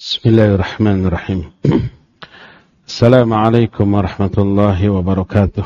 Bismillahirrahmanirrahim. Assalamualaikum warahmatullahi wabarakatuh.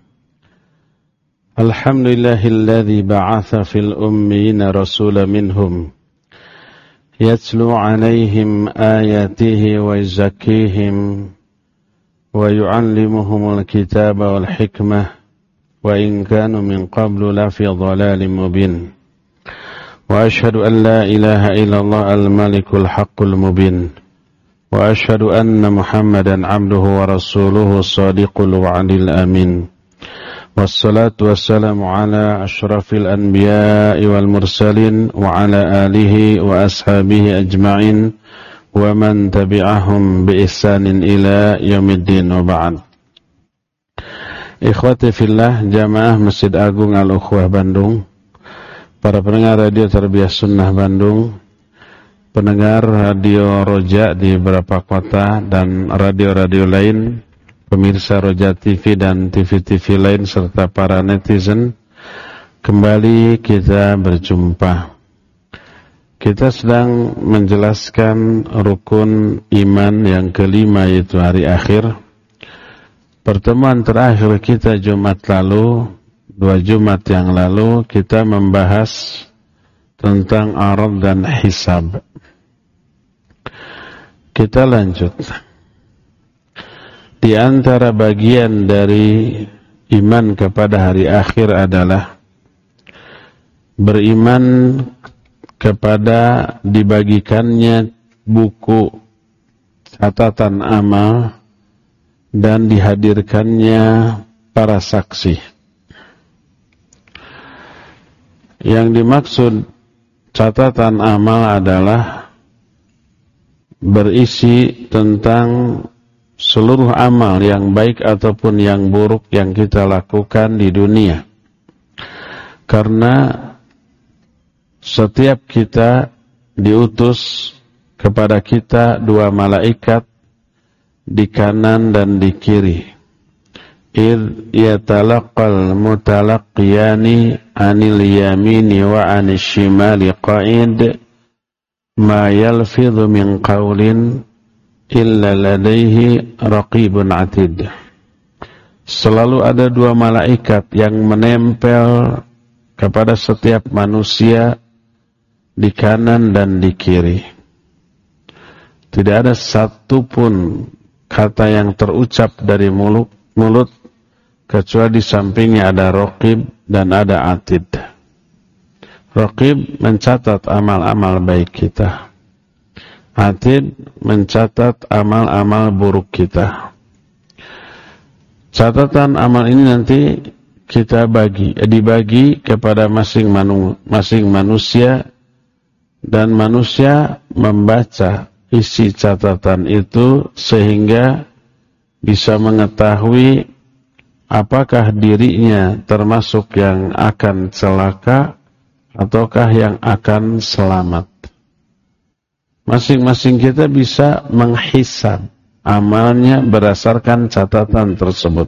Alhamdulillahilladzi ba'atha fil ummiyina rasulan minhum yatlu 'alaihim ayatihi wa yuzakkihim wa yu'allimuhumul kitaba wal hikmah wa in kanu min qablu lafi dhalalin mubin. وأشهد أن لا إله إلا الله الملك الحق المبين وأشهد أن محمدا عبده ورسوله الصادق الوعد الأمين والصلاة والسلام على أشرف الأنبياء والمرسلين وعلى آله وأصحابه أجمعين ومن تبعهم بإحسان إلى يوم الدين وبعد. Ikhwati fillah, jamaah Masjid Agung Al-Ukhwah Bandung, para pendengar radio Tarbiyah Sunnah Bandung, pendengar radio Roja di beberapa kota dan radio-radio lain, pemirsa Roja TV dan TV-TV lain serta para netizen, kembali kita berjumpa. Kita sedang menjelaskan rukun iman yang kelima, yaitu hari akhir. Pertemuan terakhir kita Jumat lalu, 2 Jumat yang lalu, kita membahas tentang arad dan hisab. Kita lanjut. Di antara bagian dari iman kepada hari akhir adalah beriman kepada dibagikannya buku catatan amal dan dihadirkannya para saksi. Yang dimaksud catatan amal adalah berisi tentang seluruh amal yang baik ataupun yang buruk yang kita lakukan di dunia. Karena setiap kita diutus kepada kita 2 malaikat di kanan dan di kiri. إذ يتلقى المتلقيان عن اليمين وعن الشمال قعيد ما يلفظ من قول إلا لديه رقيب عتيد. Selalu ada 2 malaikat yang menempel kepada setiap manusia di kanan dan di kiri. Tidak ada satupun kata yang terucap dari mulut kecuali di sampingnya ada raqib dan ada atid. Raqib mencatat amal-amal baik kita. Atid mencatat amal-amal buruk kita. Catatan amal ini nanti kita dibagi kepada masing-masing manusia, dan manusia membaca isi catatan itu sehingga bisa mengetahui apakah dirinya termasuk yang akan celaka ataukah yang akan selamat. Masing-masing kita bisa menghisab amalnya berdasarkan catatan tersebut.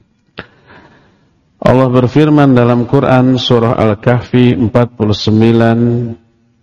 Allah berfirman dalam Quran surah Al-Kahfi 49,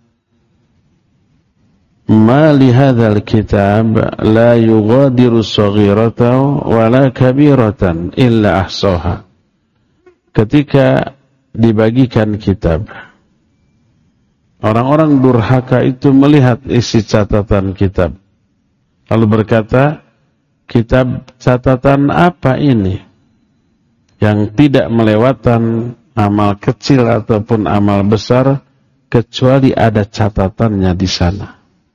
Ma li hadzal kitab la yughadiru shaghiratan wala kabiratan illa ahsaha. Ketika dibagikan kitab, orang-orang durhaka itu melihat isi catatan kitab, lalu berkata, kitab catatan apa ini yang tidak melewatkan amal kecil ataupun amal besar kecuali ada catatannya di sana.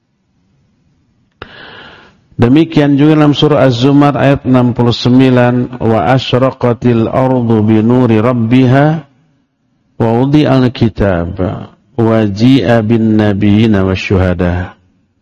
Demikian juga dalam surah Az-Zumar ayat 69, wa asyraqatil ardu binuri rabbiha wa wudi'al kitab wa ji'a bin nabiyina wasyuhada.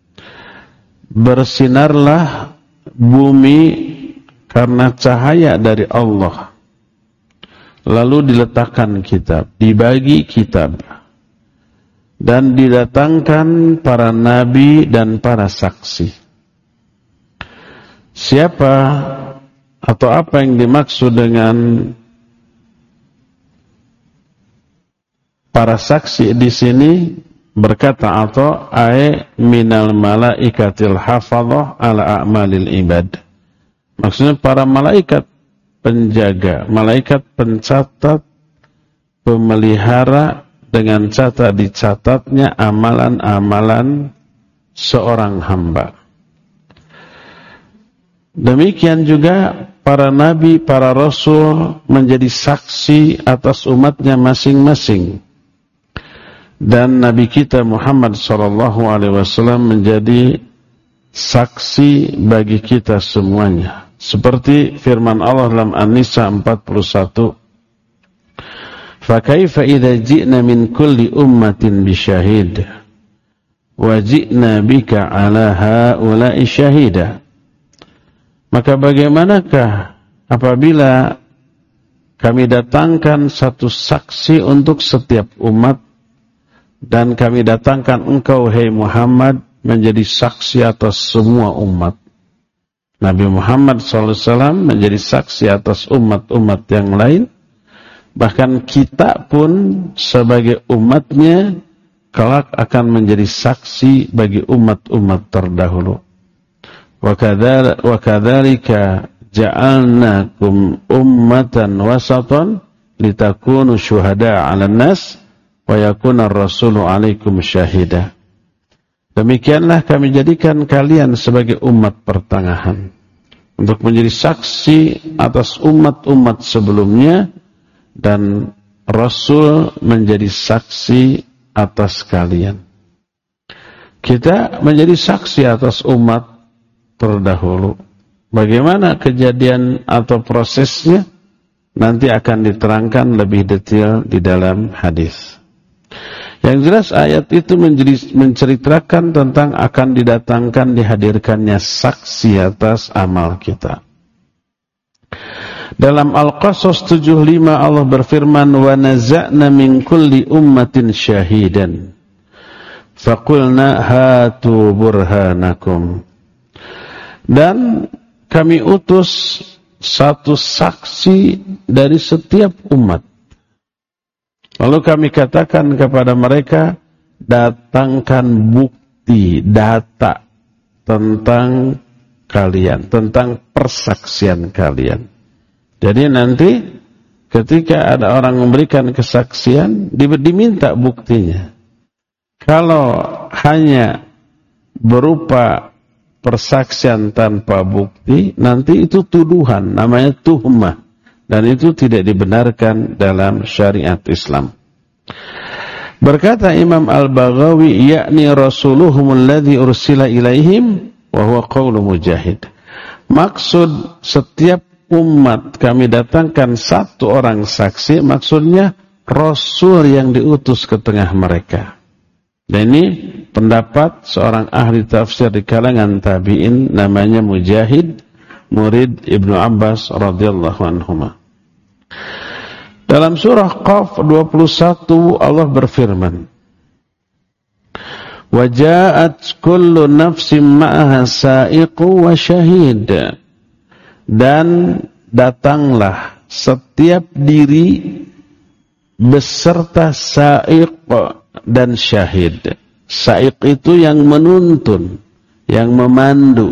Bersinarlah bumi karena cahaya dari Allah, lalu diletakkan kitab, dibagi kitab, dan didatangkan para nabi dan para saksi. Siapa atau apa yang dimaksud dengan para saksi di sini Berkata Atha, ay minal malaikatil hafadhah ala a'malil ibad. Maksudnya para malaikat penjaga, malaikat pencatat, pemelihara dengan dicatatnya amalan-amalan seorang hamba. Demikian juga para nabi, para rasul menjadi saksi atas umatnya masing-masing. Dan Nabi kita Muhammad SAW menjadi saksi bagi kita semuanya. Seperti firman Allah dalam An-Nisa 41. Fakaifa idza ji'na min kulli ummatin bisyahid wa ji'na bika ala haula'i syahida. Maka bagaimanakah apabila kami datangkan satu saksi untuk setiap umat dan kami datangkan engkau, hai Muhammad, menjadi saksi atas semua umat. Nabi Muhammad SAW menjadi saksi atas umat-umat yang lain. Bahkan kita pun sebagai umatnya kelak akan menjadi saksi bagi umat-umat terdahulu. Wa kadzalika ja'alnakum ummatan wasatan litakunu syuhada'a 'alan nas wa yakuna ar-rasulu 'alaikum syahida. Demikianlah kami jadikan kalian sebagai umat pertengahan untuk menjadi saksi atas umat-umat sebelumnya dan Rasul menjadi saksi atas kalian. Kita menjadi saksi atas umat terdahulu. Bagaimana kejadian atau prosesnya nanti akan diterangkan lebih detail di dalam hadis. Yang jelas ayat itu menceritakan tentang akan didatangkan, dihadirkannya saksi atas amal kita. Dalam Al-Qasas 75 Allah berfirman, wa naza'na min kulli ummatin syahidan faqulna hatu burhanakum. Dan kami utus satu saksi dari setiap umat. Lalu kami katakan kepada mereka, datangkan bukti, data tentang kalian, tentang persaksian kalian. Jadi nanti ketika ada orang memberikan kesaksian, diminta buktinya. Kalau hanya berupa persaksian tanpa bukti, nanti itu tuduhan, namanya tuhmah. Dan itu tidak dibenarkan dalam syariat Islam. Berkata Imam Al-Baghawi, yakni rasuluhum alladhi ursila ilaihim wa huwa qawlu Mujahid. Maksud setiap umat kami datangkan satu orang saksi, maksudnya Rasul yang diutus ke tengah mereka. Dan ini pendapat seorang ahli tafsir di kalangan tabi'in, namanya Mujahid, murid Ibnu Abbas radhiyallahu anhuma. Dalam surah Qaf 21 Allah berfirman, wa ja'at kullu nafsin ma'aha sa'iqu wa syahid. Dan datanglah setiap diri beserta sa'iq dan syahid. Sa'iq itu yang menuntun, yang memandu.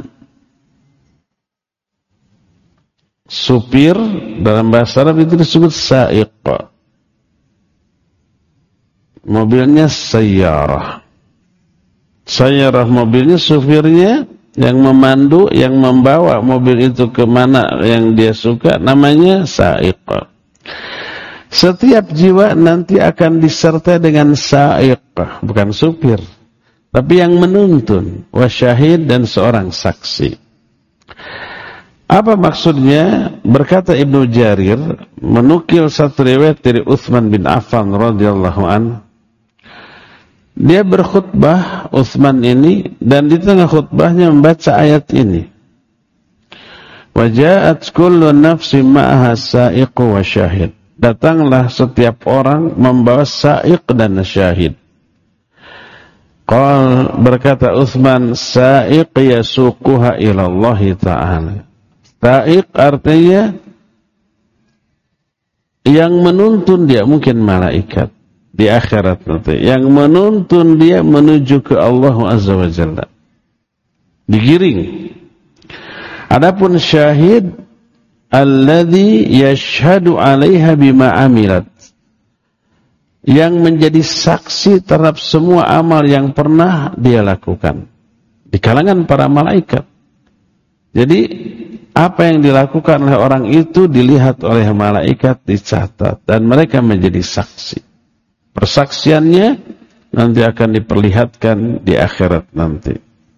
Supir dalam bahasa Arab itu disebut sa'iq. Mobilnya sayyarah. Sayyarah mobilnya, supirnya yang memandu, yang membawa mobil itu kemana yang dia suka, namanya sa'iq. Setiap jiwa nanti akan disertai dengan sa'iq, bukan supir, tapi yang menuntun, wasyahid, dan seorang saksi. Apa maksudnya? Berkata Ibnu Jarir, menukil satu riwayat dari Utsman bin Affan radhiyallahu an. Dia berkhutbah, Utsman ini, dan di tengah khutbahnya membaca ayat ini. Wa ja'at kullu nafsin ma'aha sa'iqu wa syahid. Datanglah setiap orang membawa sa'iq dan syahid. Berkata Utsman, sa'iq yasuquha ila Allah Ta'ala. Sa'iq artinya yang menuntun dia, mungkin malaikat. di akhirat nanti, yang menuntun dia menuju ke Allah Azza wa Jalla. Digiring. Adapun syahid alladzi yashhadu 'alaiha bima 'amilat, yang menjadi saksi terhadap semua amal yang pernah dia lakukan di kalangan para malaikat. Jadi apa yang dilakukan oleh orang itu dilihat oleh malaikat, dicatat, dan mereka menjadi saksi. Persaksiannya nanti akan diperlihatkan di akhirat nanti.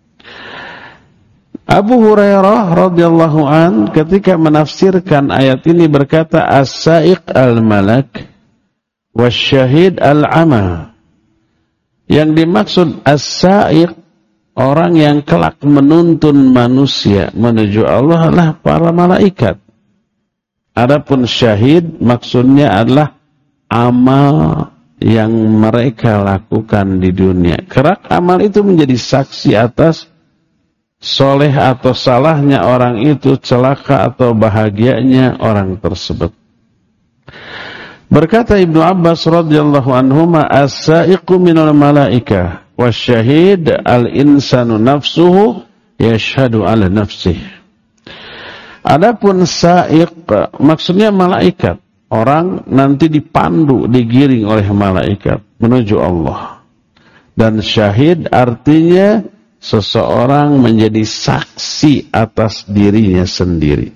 Abu Hurairah radhiyallahu an ketika menafsirkan ayat ini berkata, as-sa'iq al-malak wasyahid al-ama. Yang dimaksud as-sa'iq, orang yang kelak menuntun manusia menuju Allah, adalah para malaikat. Adapun syahid maksudnya adalah amal yang mereka lakukan di dunia. Kerak amal itu menjadi saksi atas soleh atau salahnya orang itu, celaka atau bahagianya orang tersebut. Berkata Ibnu Abbas radhiyallahu anhuma, as-sa'iqu minal malaikah wasyahid al-insanu nafsuhu yashhadu ala nafsih. Adapun sa'iq maksudnya malaikat. Orang nanti dipandu, digiring oleh malaikat menuju Allah. Dan syahid artinya seseorang menjadi saksi atas dirinya sendiri.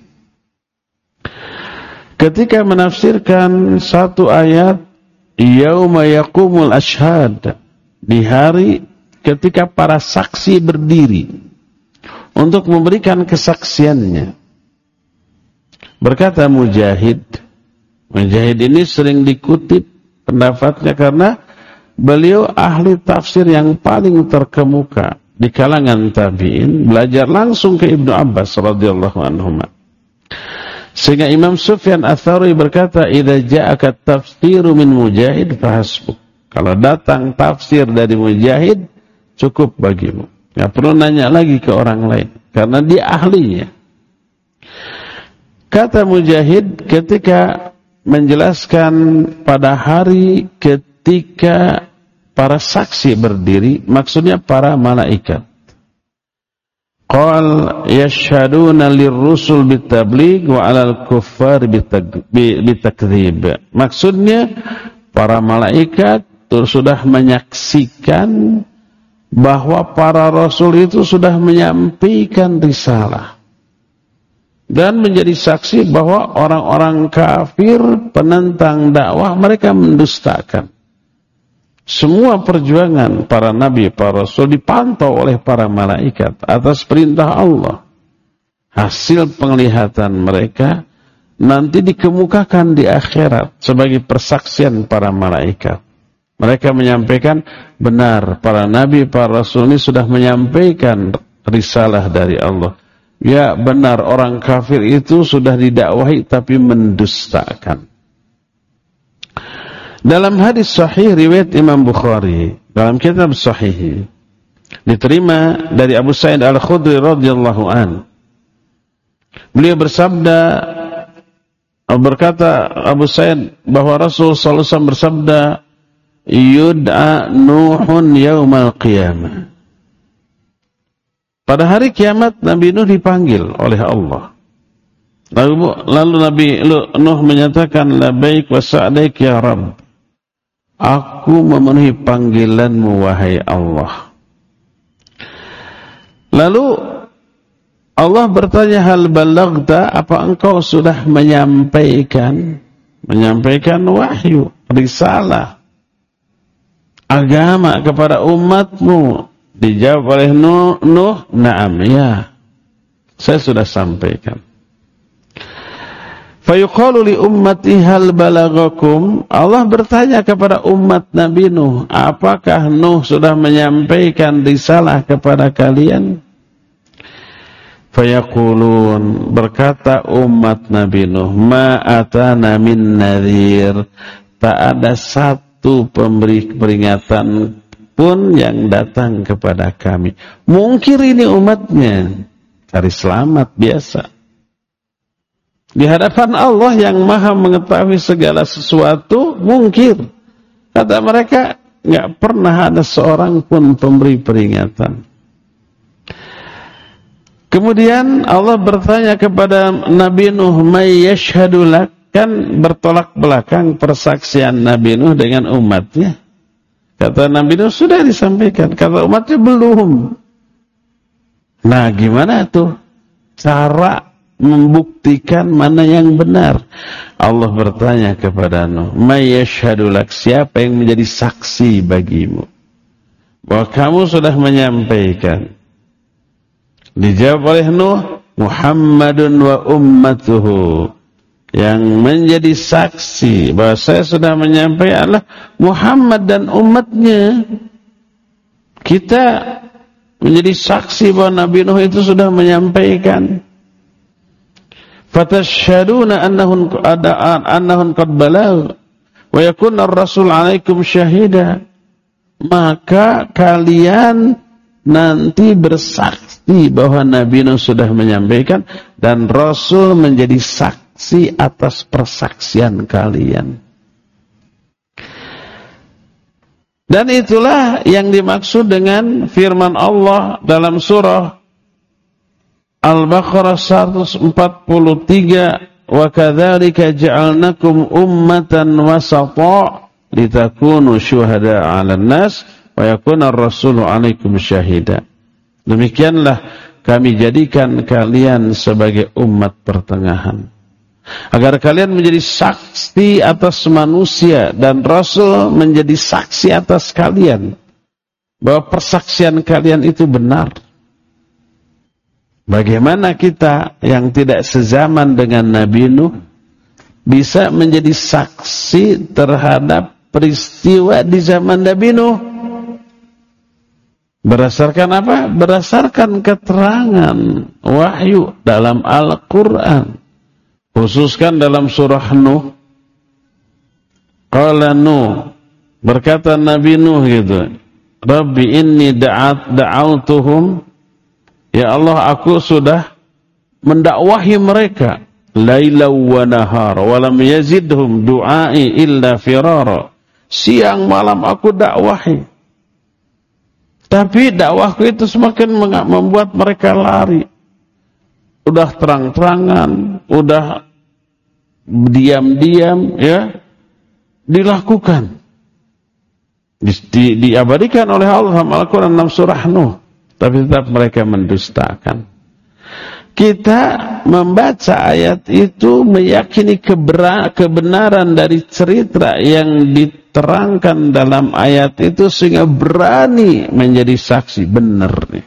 Ketika menafsirkan satu ayat, yauma yaqumul ashhad, di hari ketika para saksi berdiri untuk memberikan kesaksiannya. Berkata Mujahid ini sering dikutip pendapatnya karena beliau ahli tafsir yang paling terkemuka di kalangan tabi'in, belajar langsung ke Ibnu Abbas radhiyallahu anhuma. Sehingga Imam Sufyan Ats-Tsauri berkata, idza ja'aka tafsiru min Mujahid fahasbuk. Kalau datang tafsir dari Mujahid, cukup bagimu. Enggak perlu nanya lagi ke orang lain karena dia ahlinya. Kata Mujahid ketika menjelaskan pada hari ketika para saksi berdiri, maksudnya para malaikat. Qal yashhaduna lirrusul bitabligh wa 'alal kuffar bitakdzib. Maksudnya para malaikat sudah menyaksikan bahwa para rasul itu sudah menyampaikan risalah. Dan menjadi saksi bahwa orang-orang kafir penentang dakwah mereka mendustakan. Semua perjuangan para nabi, para rasul dipantau oleh para malaikat atas perintah Allah. Hasil penglihatan mereka nanti dikemukakan di akhirat sebagai persaksian para malaikat. Mereka menyampaikan benar para nabi, para rasul ini sudah menyampaikan risalah dari Allah. Ya benar, orang kafir itu sudah didakwahi tapi mendustakan. Dalam hadis sahih riwayat Imam Bukhari dalam kitab Sahih, diterima dari Abu Sa'id Al-Khudri radhiyallahu an. Beliau berkata Abu Sa'id bahwa Rasul sallallahu alaihi wasallam bersabda, yud'a Nuhun yaumal qiyamah. Pada hari kiamat Nabi Nuh dipanggil oleh Allah. Lalu Nabi Nuh menyatakan, labbaik wa sa'daik ya Rabb. Aku memenuhi panggilanmu wahai Allah. Lalu Allah bertanya, hal balaghta, apa engkau sudah menyampaikan wahyu, risalah, agama kepada umatmu? Dijawab oleh Nuh, na'am, ya, saya sudah sampaikan. Fayuqalu li ummati hal balagakum. Allah bertanya kepada umat Nabi Nuh, apakah Nuh sudah menyampaikan risalah kepada kalian? Fayaqulun, berkata umat Nabi Nuh, ma atana min nadhir, tak ada satu pemberi peringatan pun yang datang kepada kami. Mungkir ini umatnya, cari selamat biasa. Di hadapan Allah yang maha mengetahui segala sesuatu, mungkir. Kata mereka, nggak pernah ada seorang pun pemberi peringatan. Kemudian Allah bertanya kepada Nabi Nuh, "May yashhadu lak?" Kan bertolak belakang persaksian Nabi Nuh dengan umatnya. Kata Nabi Nuh, sudah disampaikan. Kata umatnya, belum. Nah, gimana tuh cara membuktikan mana yang benar? Allah bertanya kepada Nuh, "May yashhadu lak?" Siapa yang menjadi saksi bagimu bahwa kamu sudah menyampaikan? Dijawab oleh Nuh, Muhammadun wa ummatuhu. Yang menjadi saksi bahwa saya sudah menyampaikan adalah Muhammad dan umatnya. Kita menjadi saksi bahwa Nabi Nuh itu sudah menyampaikan. Fatashhaduna annahum qad balagh wa yakuna ar-rasul 'alaikum syahida. Maka kalian nanti bersaksi bahwa Nabi Nuh sudah menyampaikan dan Rasul menjadi saksi atas persaksian kalian. Dan itulah yang dimaksud dengan firman Allah dalam surah Al-Baqarah 143, "Wa kadzalika ja'alnakum ummatan wasata litakunu syuhada'a 'alan nas wa yakuna ar-rasulu 'alaikum syahida." Demikianlah kami jadikan kalian sebagai umat pertengahan, agar kalian menjadi saksi atas manusia dan Rasul menjadi saksi atas kalian bahwa persaksian kalian itu benar. Bagaimana kita yang tidak sezaman dengan Nabi Nuh bisa menjadi saksi terhadap peristiwa di zaman Nabi Nuh? Berdasarkan apa? Berdasarkan keterangan wahyu dalam Al-Quran. Khususkan dalam surah Nuh. Qala Nuh, berkata Nabi Nuh gitu, Rabbi inni da'autuhum, ya Allah, aku sudah mendakwahi mereka laila wa nahar wa lam yazidhum du'ai illa firara. Siang malam aku dakwahi, tapi dakwahku itu semakin membuat mereka lari. Udah terang-terangan, udah diam-diam, ya, dilakukan. Diabadikan oleh Allah dalam Al-Quran dalam surah Nuh, tapi tetap mereka mendustakan. Kita membaca ayat itu meyakini kebenaran dari cerita yang diterangkan dalam ayat itu sehingga berani menjadi saksi benar nih.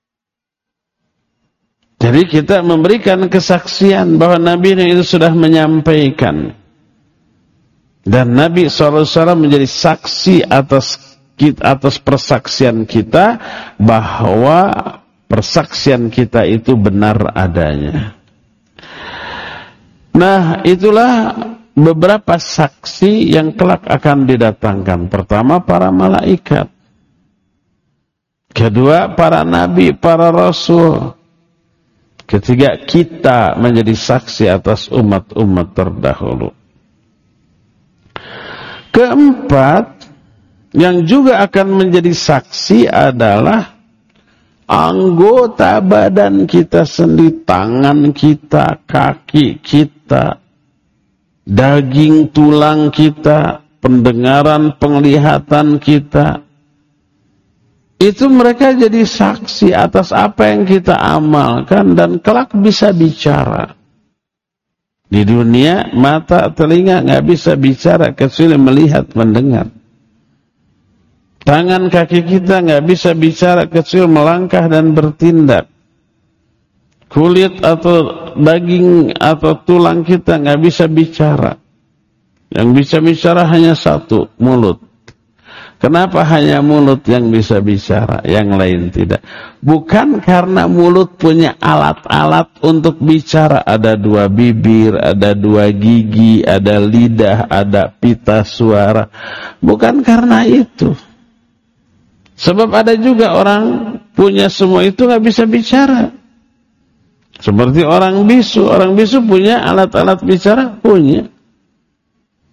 Jadi kita memberikan kesaksian bahwa Nabi itu sudah menyampaikan. Dan Nabi SAW menjadi saksi atas persaksian kita bahwa persaksian kita itu benar adanya. Nah, itulah beberapa saksi yang kelak akan didatangkan. Pertama, para malaikat. Kedua, para nabi, para rasul. Ketiga, kita menjadi saksi atas umat-umat terdahulu. Keempat, yang juga akan menjadi saksi adalah anggota badan kita sendiri, tangan kita, kaki kita, daging tulang kita, pendengaran, penglihatan kita. Itu mereka jadi saksi atas apa yang kita amalkan dan kelak bisa bicara. Di dunia mata, telinga nggak bisa bicara kecuali melihat, mendengar. Tangan, kaki kita nggak bisa bicara kecuali melangkah dan bertindak. Kulit atau daging atau tulang kita nggak bisa bicara. Yang bisa bicara hanya satu, mulut. Kenapa hanya mulut yang bisa bicara, yang lain tidak? Bukan karena mulut punya alat-alat untuk bicara. Ada dua bibir, ada dua gigi, ada lidah, ada pita suara. Bukan karena itu. Sebab ada juga orang punya semua itu nggak bisa bicara. Seperti orang bisu. Orang bisu punya alat-alat bicara? Punya.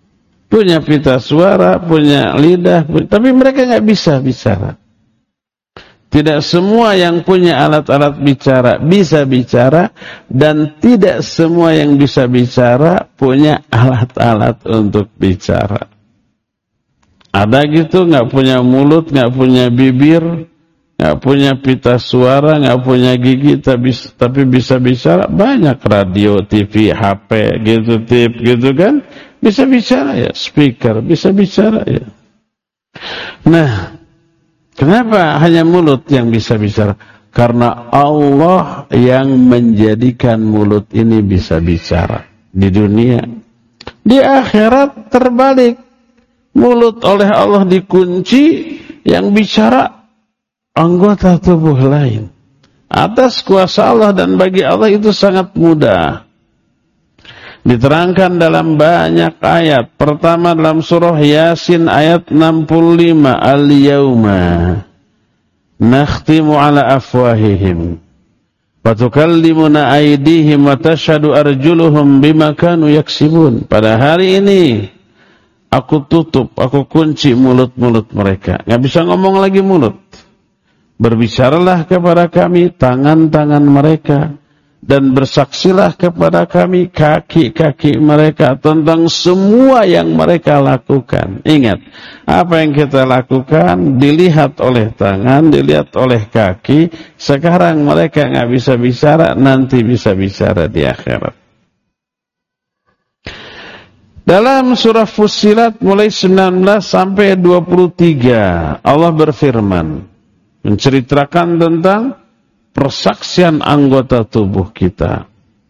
punya pita suara, punya lidah, tapi mereka nggak bisa bicara. Tidak semua yang punya alat-alat bicara bisa bicara, dan tidak semua yang bisa bicara punya alat-alat untuk bicara. Ada gitu nggak punya mulut, nggak punya bibir, nggak punya pita suara, nggak punya gigi, tapi bisa bicara. Banyak radio, TV, HP, gitu, tip, gitu kan, bisa bicara ya. Speaker bisa bicara ya. Nah, kenapa hanya mulut yang bisa bicara? Karena Allah yang menjadikan mulut ini bisa bicara di dunia. Di akhirat terbalik. Mulut oleh Allah dikunci, yang bicara anggota tubuh lain. Atas kuasa Allah, dan bagi Allah itu sangat mudah. Diterangkan dalam banyak ayat. Pertama dalam surah Yasin ayat 65. Al-yawma nakhtimu ala afwahihim wa tukallimuna aydihim wa tashhadu arjuluhum bima kanu yaksibun. Pada hari ini aku tutup, aku kunci mulut-mulut mereka. Nggak bisa ngomong lagi mulut. Berbicaralah kepada kami tangan-tangan mereka, dan bersaksilah kepada kami kaki-kaki mereka tentang semua yang mereka lakukan. Ingat, apa yang kita lakukan dilihat oleh tangan, dilihat oleh kaki. Sekarang mereka nggak bisa bicara, nanti bisa bicara di akhirat. Dalam surah Fussilat mulai 19 sampai 23, Allah berfirman menceritakan tentang persaksian anggota tubuh kita.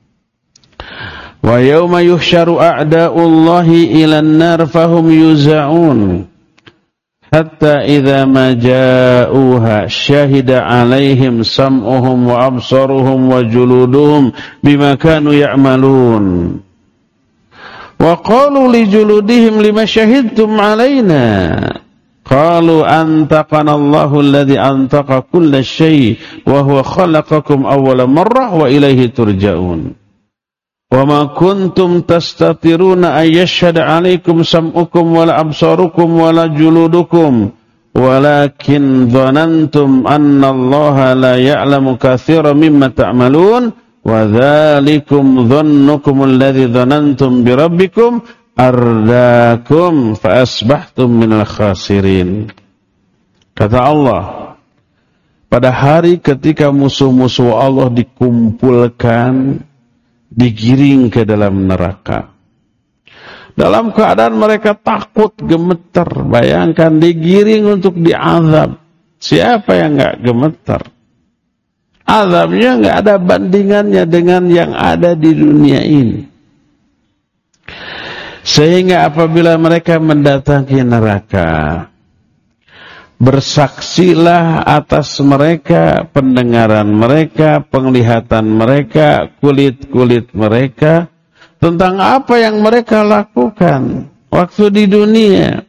Wa yawma yuhsyaru a'da'ullahi ilan nar fahum yuza'un hatta idza ma ja'uha syahida 'alaihim sam'uhum wa absaruhum wa juluduhum bima kanu ya'malun. Wa qalu li juludihim lima syahidtum 'alaina. Qalu antaqana Allahu alladhi antaqa kulla syai' wa huwa khalaqakum awwala marrah wa ilaihi turja'un. Wa ma kuntum tastatiruna ay yashhada 'alaikum sam'ukum wala absarukum wala juludukum walakin dhanantum anna Allaha la ya'lamu katsiran mimma ta'malun wa dzalikum dhannukum alladhi dhanantum bi rabbikum ardakum fa asbahtum minal khasirin. Kata Allah, pada hari ketika musuh-musuh Allah dikumpulkan, digiring ke dalam neraka, dalam keadaan mereka takut, gemetar. Bayangkan digiring untuk diazab. Siapa yang enggak gemetar? Azabnya enggak ada bandingannya dengan yang ada di dunia ini. Sehingga apabila mereka mendatangi neraka, bersaksilah atas mereka pendengaran mereka, penglihatan mereka, kulit-kulit mereka tentang apa yang mereka lakukan waktu di dunia.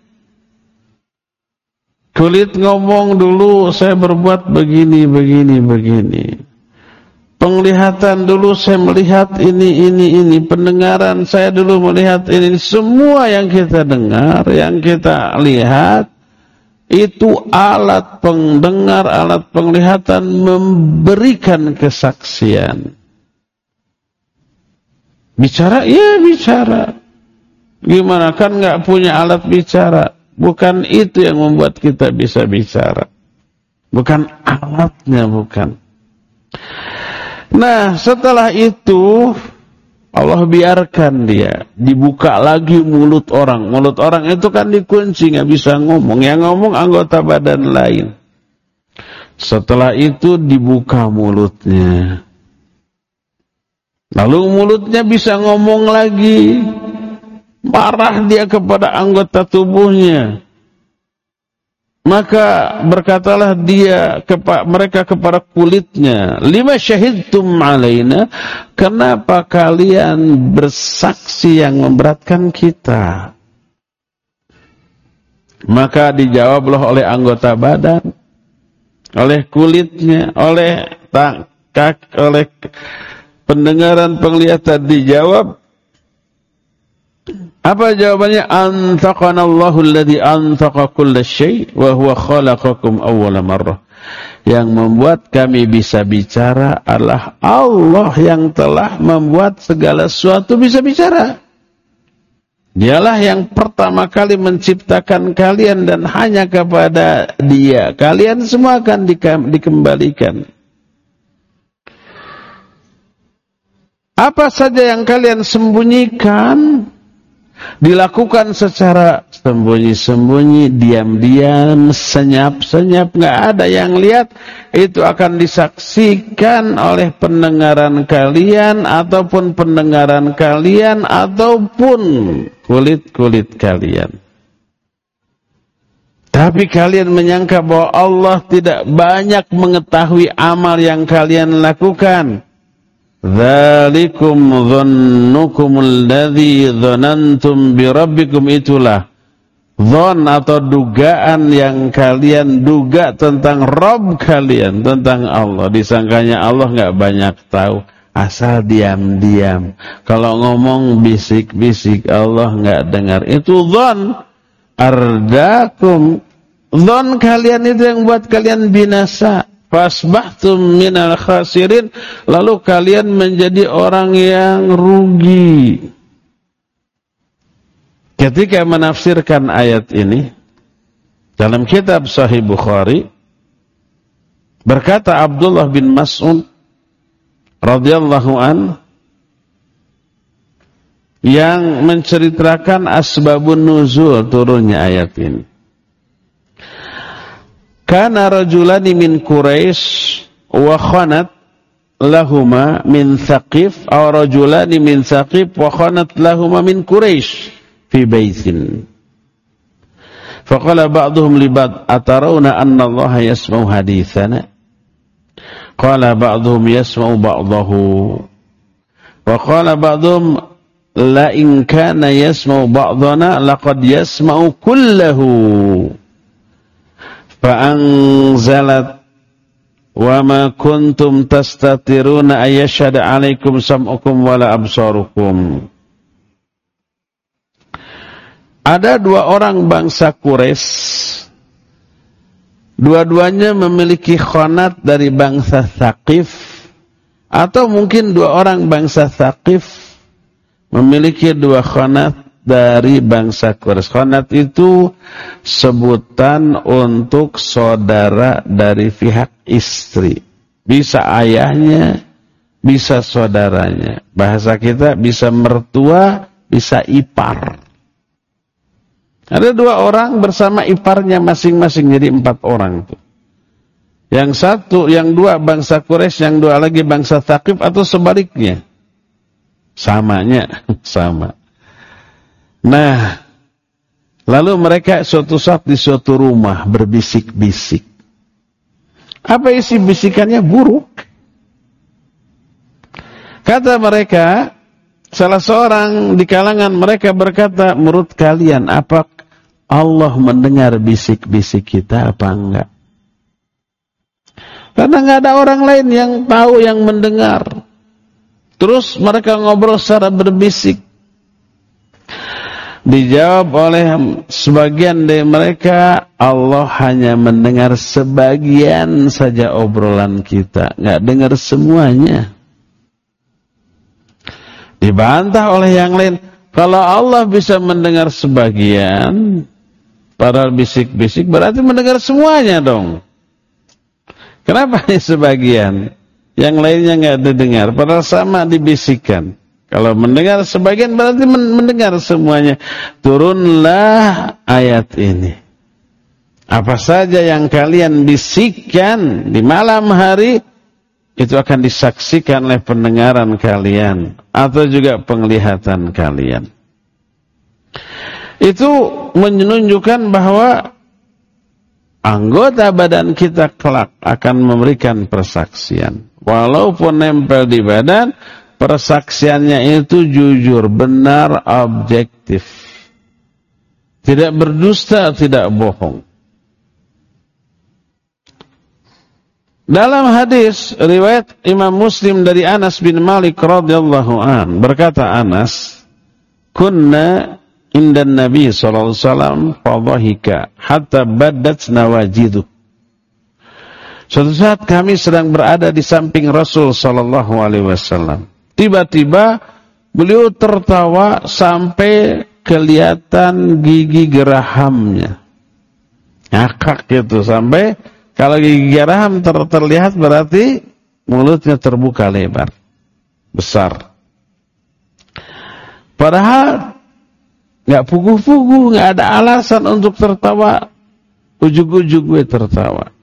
Kulit ngomong dulu, saya berbuat begini, begini, begini. Penglihatan dulu saya melihat ini. Pendengaran saya dulu melihat ini. Semua yang kita dengar, yang kita lihat, itu alat pendengar, alat penglihatan memberikan kesaksian. Bicara? Ya bicara. Gimana, kan nggak punya alat bicara. Bukan itu yang membuat kita bisa bicara. Bukan alatnya, bukan. Nah, setelah itu Allah biarkan dia dibuka lagi mulut orang. Mulut orang itu kan dikunci, nggak bisa ngomong. Yang ngomong anggota badan lain. Setelah itu dibuka mulutnya. Lalu mulutnya bisa ngomong lagi. Marah dia kepada anggota tubuhnya. Maka berkatalah mereka kepada kulitnya, lima syahidtum alaina, kenapa kalian bersaksi yang memberatkan kita? Maka dijawablah oleh anggota badan, oleh kulitnya, oleh pendengaran, penglihatan, dijawab Apa jawabannya? Antaqanallahu alladhi antaqa kulla syai' wa huwa khalaqakum awwala marrah. Yang membuat kami bisa bicara adalah Allah yang telah membuat segala sesuatu bisa bicara. Dialah yang pertama kali menciptakan kalian dan hanya kepada Dia kalian semua akan dikembalikan. Apa saja yang kalian sembunyikan dilakukan secara sembunyi-sembunyi, diam-diam, senyap-senyap, nggak ada yang lihat. Itu akan disaksikan oleh pendengaran kalian ataupun pendengaran kalian ataupun kulit-kulit kalian. Tapi kalian menyangka bahwa Allah tidak banyak mengetahui amal yang kalian lakukan. Dzalikum dhannukumul ladzi dhanantum bi rabbikum, itulah dzon atau dugaan yang kalian duga tentang Rabb kalian, tentang Allah. Disangkanya Allah enggak banyak tahu, asal diam-diam. Kalau ngomong bisik-bisik Allah enggak dengar. Itu dzon. Ardakum, dzon kalian itu yang buat kalian binasa. Fasbahtum minal khasirin, lalu kalian menjadi orang yang rugi. Ketika menafsirkan ayat ini dalam kitab Sahih Bukhari, berkata Abdullah bin Mas'ud radhiyallahu an yang menceritakan asbabun nuzul turunnya ayat ini. Kana rajulani min Quraisy wa khanat lahuma min Thaqif, aw rajulani min Thaqif wa khanat lahuma min Quraisy fi baitin. Faqala ba'dhum li ba'd atarawna anna Allah yasma'u hadithana. Qala ba'dhum yasma'u ba'dahu. Wa qala ba'dhum la in kana yasma'u ba'dana laqad yasma'u kullahu. Fa'anzalat wa ma kuntum tastatiruna ayyashhada 'alaikum sam'ukum wala absarukum. Ada dua orang bangsa Quraisy, dua-duanya memiliki khanat dari bangsa Thaqif, atau mungkin dua orang bangsa Thaqif memiliki dua khanat dari bangsa Quraisy. Khanat itu sebutan untuk saudara dari pihak istri. Bisa ayahnya, bisa saudaranya. Bahasa kita bisa mertua, bisa ipar. Ada dua orang bersama iparnya masing-masing, jadi 4 orang tuh. Yang satu, yang dua bangsa Quraisy, yang dua lagi bangsa Thaqif, atau sebaliknya. Samanya, sama. Nah, lalu mereka suatu saat di suatu rumah berbisik-bisik. Apa isi bisikannya? Buruk. Kata mereka, salah seorang di kalangan mereka berkata, menurut kalian apa Allah mendengar bisik-bisik kita apa enggak? Karena enggak ada orang lain yang tahu, yang mendengar. Terus mereka ngobrol secara berbisik. Dijawab oleh sebagian dari mereka, Allah hanya mendengar sebagian saja obrolan kita, enggak dengar semuanya. Dibantah oleh yang lain, kalau Allah bisa mendengar sebagian, padahal bisik-bisik, berarti mendengar semuanya dong. Kenapa hanya sebagian? Yang lainnya enggak didengar, padahal sama dibisikkan. Kalau mendengar sebagian berarti mendengar semuanya. Turunlah ayat ini. Apa saja yang kalian bisikkan di malam hari, itu akan disaksikan oleh pendengaran kalian atau juga penglihatan kalian. Itu menunjukkan bahwa anggota badan kita kelak akan memberikan persaksian. Walaupun nempel di badan, persaksiannya itu jujur, benar, objektif. Tidak berdusta, tidak bohong. Dalam hadis riwayat Imam Muslim dari Anas bin Malik radhiyallahu an, berkata Anas, "Kunna indan Nabi sallallahu alaihi wasallam fadhahika hatta baddat nawajiduh. Suatu saat kami sedang berada di samping Rasul sallallahu alaihi wasallam. Tiba-tiba beliau tertawa sampai kelihatan gigi gerahamnya. Ngakak gitu sampai kalau gigi geraham terlihat berarti mulutnya terbuka lebar, besar. Padahal nggak puguh-puguh, nggak ada alasan untuk tertawa. Ujug-ujug gue tertawa.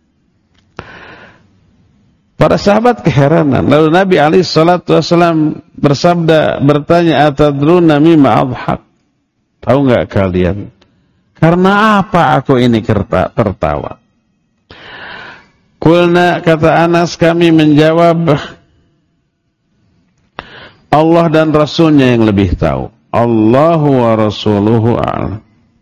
Para sahabat keheranan. Lalu Nabi SAW bertanya, atadruna mimma adhak? Tahu nggak kalian? Karena apa aku ini tertawa? Qulna, kata Anas, kami menjawab, Allah dan Rasulnya yang lebih tahu. Allahu wa rasuluhu a'lam.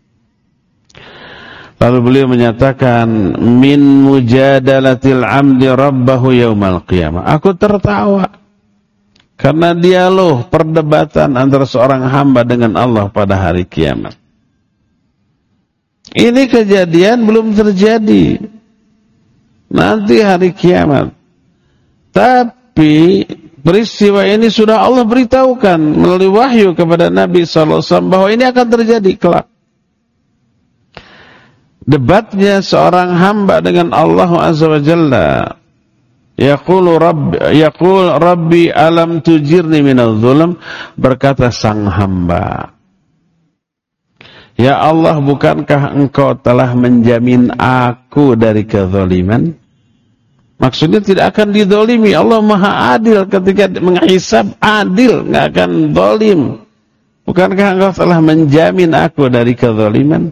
Lalu beliau menyatakan, min mujadalatil amdi rabbahu yaumal qiyamah. Aku tertawa karena dialog perdebatan antara seorang hamba dengan Allah pada hari kiamat. Ini kejadian belum terjadi. Nanti hari kiamat. Tapi peristiwa ini sudah Allah beritahukan melalui wahyu kepada Nabi SAW bahwa ini akan terjadi kelak. Debatnya seorang hamba dengan Allah Azza wa Jalla. Yaqul Rabbi alam tujirni minadh zulm. Berkata sang hamba, ya Allah, bukankah engkau telah menjamin aku dari kezaliman? Maksudnya tidak akan dizalimi. Allah Maha Adil ketika menghisab, adil, enggak akan zalim. Bukankah engkau telah menjamin aku dari kezaliman?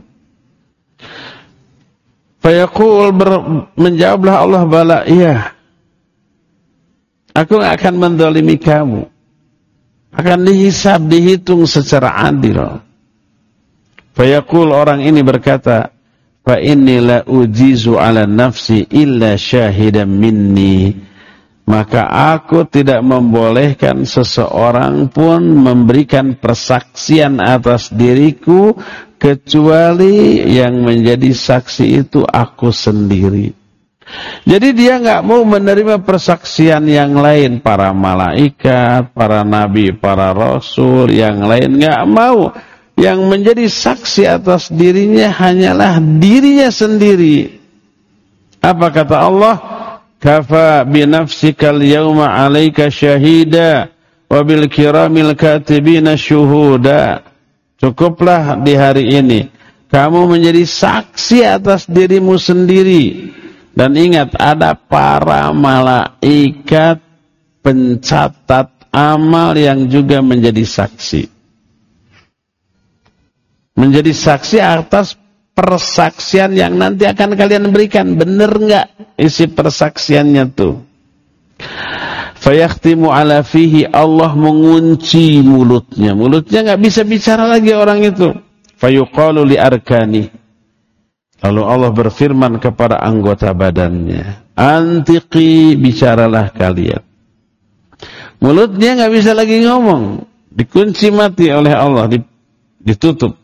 Fayaqul, menjawablah Allah, bala, iya. Aku enggak akan menzalimi kamu. Akan dihisab, dihitung secara adil. Fayaqul, orang ini berkata, fa inni la ujizu ala nafsi illa syahidan minni. Maka aku tidak membolehkan seseorang pun memberikan persaksian atas diriku kecuali yang menjadi saksi itu aku sendiri. Jadi dia nggak mau menerima persaksian yang lain, para malaikat, para nabi, para rasul, yang lain nggak mau. Yang menjadi saksi atas dirinya hanyalah dirinya sendiri. Apa kata Allah? Kafa binafsikal yawma 'alaika syahida wa bil kiramil katibina syuhuda. Cukuplah di hari ini kamu menjadi saksi atas dirimu sendiri. Dan ingat, ada para malaikat pencatat amal yang juga menjadi saksi. Menjadi saksi atas persaksian yang nanti akan kalian berikan. Benar enggak isi persaksiannya tuh? Fayakhtimu ala fihi, Allah mengunci mulutnya. Mulutnya enggak bisa bicara lagi orang itu. Fayuqalu li arkani. Lalu Allah berfirman kepada anggota badannya, antiqi, bicaralah kalian. Mulutnya enggak bisa lagi ngomong. Dikunci mati oleh Allah, ditutup.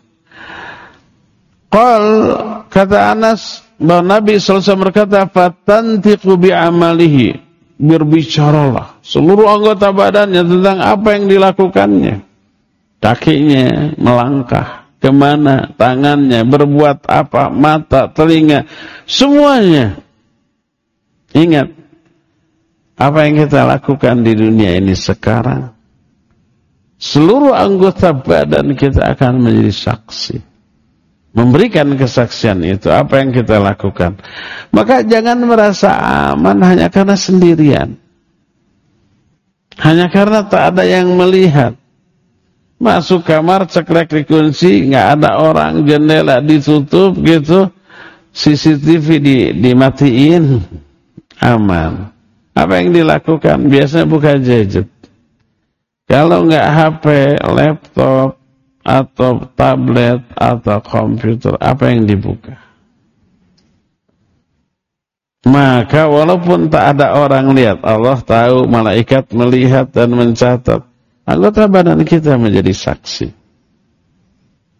Qal, kata Anas, bahwa Nabi SAW berkata, fatantiqu bi'amalihi, berbicaralah seluruh anggota badannya tentang apa yang dilakukannya. Kakinya melangkah kemana, tangannya berbuat apa, mata, telinga, semuanya. Ingat, apa yang kita lakukan di dunia ini sekarang, seluruh anggota badan kita akan menjadi saksi, memberikan kesaksian itu apa yang kita lakukan. Maka jangan merasa aman hanya karena sendirian, hanya karena tak ada yang melihat. Masuk kamar, cekrek dikunci, nggak ada orang, jendela ditutup gitu, CCTV dimatiin, aman. Apa yang dilakukan? Biasanya buka gadget. Kalau nggak HP, laptop, atau tablet, atau komputer, apa yang dibuka? Maka walaupun tak ada orang lihat, Allah tahu, malaikat melihat dan mencatat. Anggota badan kita menjadi saksi.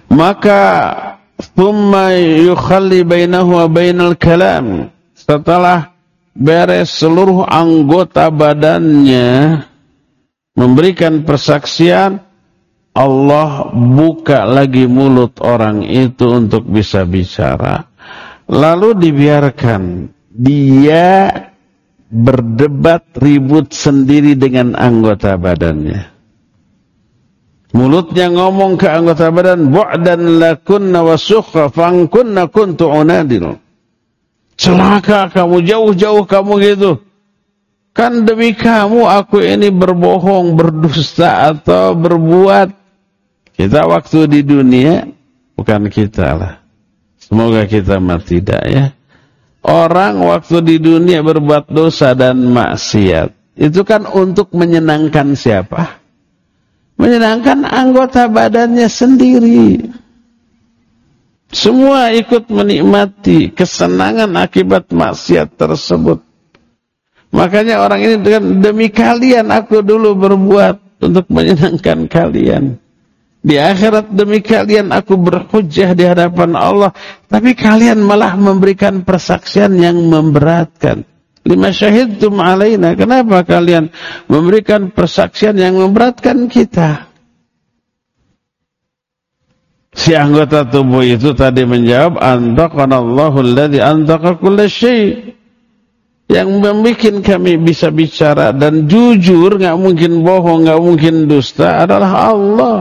Maka thumma yukhalli bainahu wa bainal kalam. Setelah beres seluruh anggota badannya memberikan persaksian, Allah buka lagi mulut orang itu untuk bisa bicara. Lalu dibiarkan dia berdebat ribut sendiri dengan anggota badannya. Mulutnya ngomong ke anggota badan, bu'dan lakunna wa sukha fankunna kuntu unadil. Celaka kamu, jauh-jauh kamu gitu. Kan demi kamu aku ini berbohong, berdusta atau berbuat. Kita waktu di dunia, bukan kita lah. Semoga kita mati tidak ya. Orang waktu di dunia berbuat dosa dan maksiat. Itu kan untuk menyenangkan siapa? Menyenangkan anggota badannya sendiri. Semua ikut menikmati kesenangan akibat maksiat tersebut. Makanya orang ini dengan demi kalian aku dulu berbuat untuk menyenangkan kalian. Di akhirat demi kalian aku berhujjah di hadapan Allah. Tapi kalian malah memberikan persaksian yang memberatkan. Lima syahidtum alaina. Kenapa kalian memberikan persaksian yang memberatkan kita? Si anggota tubuh itu tadi menjawab, antaqanallahu alladhi antaqa kulla syai'. Yang membuat kami bisa bicara dan jujur, gak mungkin bohong, gak mungkin dusta adalah Allah.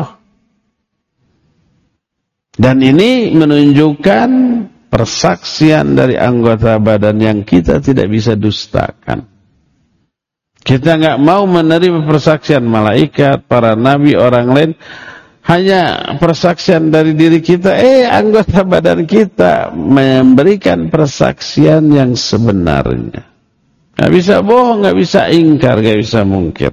Dan ini menunjukkan persaksian dari anggota badan yang kita tidak bisa dustakan. Kita nggak mau menerima persaksian malaikat, para nabi, orang lain. Hanya persaksian dari diri kita. Anggota badan kita memberikan persaksian yang sebenarnya. Nggak bisa bohong, nggak bisa ingkar, nggak bisa mungkir.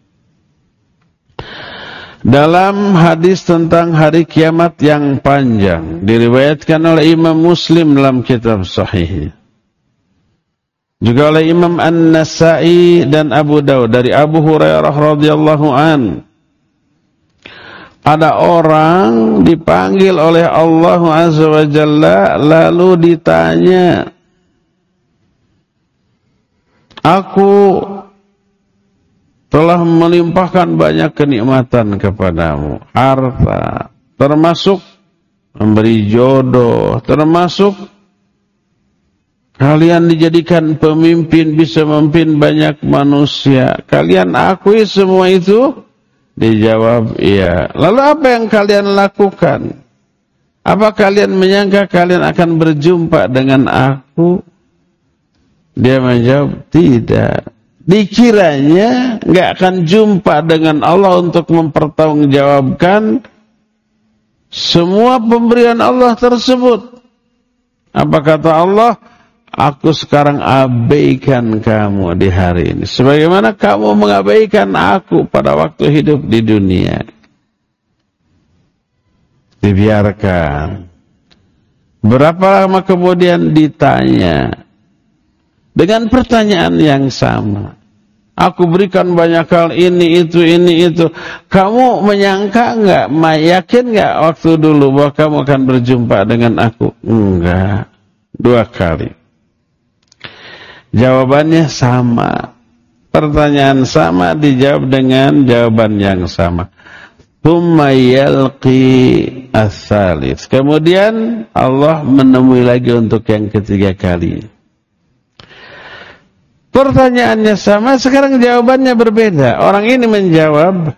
Dalam hadis tentang hari kiamat yang panjang diriwayatkan oleh Imam Muslim dalam kitab Sahih, juga oleh Imam An-Nasa'i dan Abu Daud dari Abu Hurairah radhiyallahu an. Ada orang dipanggil oleh Allah Azza wa Jalla lalu ditanya, aku telah melimpahkan banyak kenikmatan kepadamu, harta, termasuk memberi jodoh, termasuk kalian dijadikan pemimpin, bisa memimpin banyak manusia. Kalian akui semua itu? Dijawab, iya. Lalu apa yang kalian lakukan? Apa kalian menyangka kalian akan berjumpa dengan aku? Dia menjawab, tidak. Dikiranya nggak akan jumpa dengan Allah untuk mempertanggungjawabkan semua pemberian Allah tersebut. Apa kata Allah? Aku sekarang abaikan kamu di hari ini, sebagaimana kamu mengabaikan aku pada waktu hidup di dunia. Dibiarkan. Berapa lama kemudian ditanya dengan pertanyaan yang sama. Aku berikan banyak hal ini, itu. Kamu menyangka enggak, yakin enggak waktu dulu bahwa kamu akan berjumpa dengan aku? Enggak. 2 kali. Jawabannya sama. Pertanyaan sama dijawab dengan jawaban yang sama. Tsumma yalqi ats-tsalits. Kemudian Allah menemui lagi untuk yang ketiga kali. Pertanyaannya sama, sekarang jawabannya berbeda. Orang ini menjawab,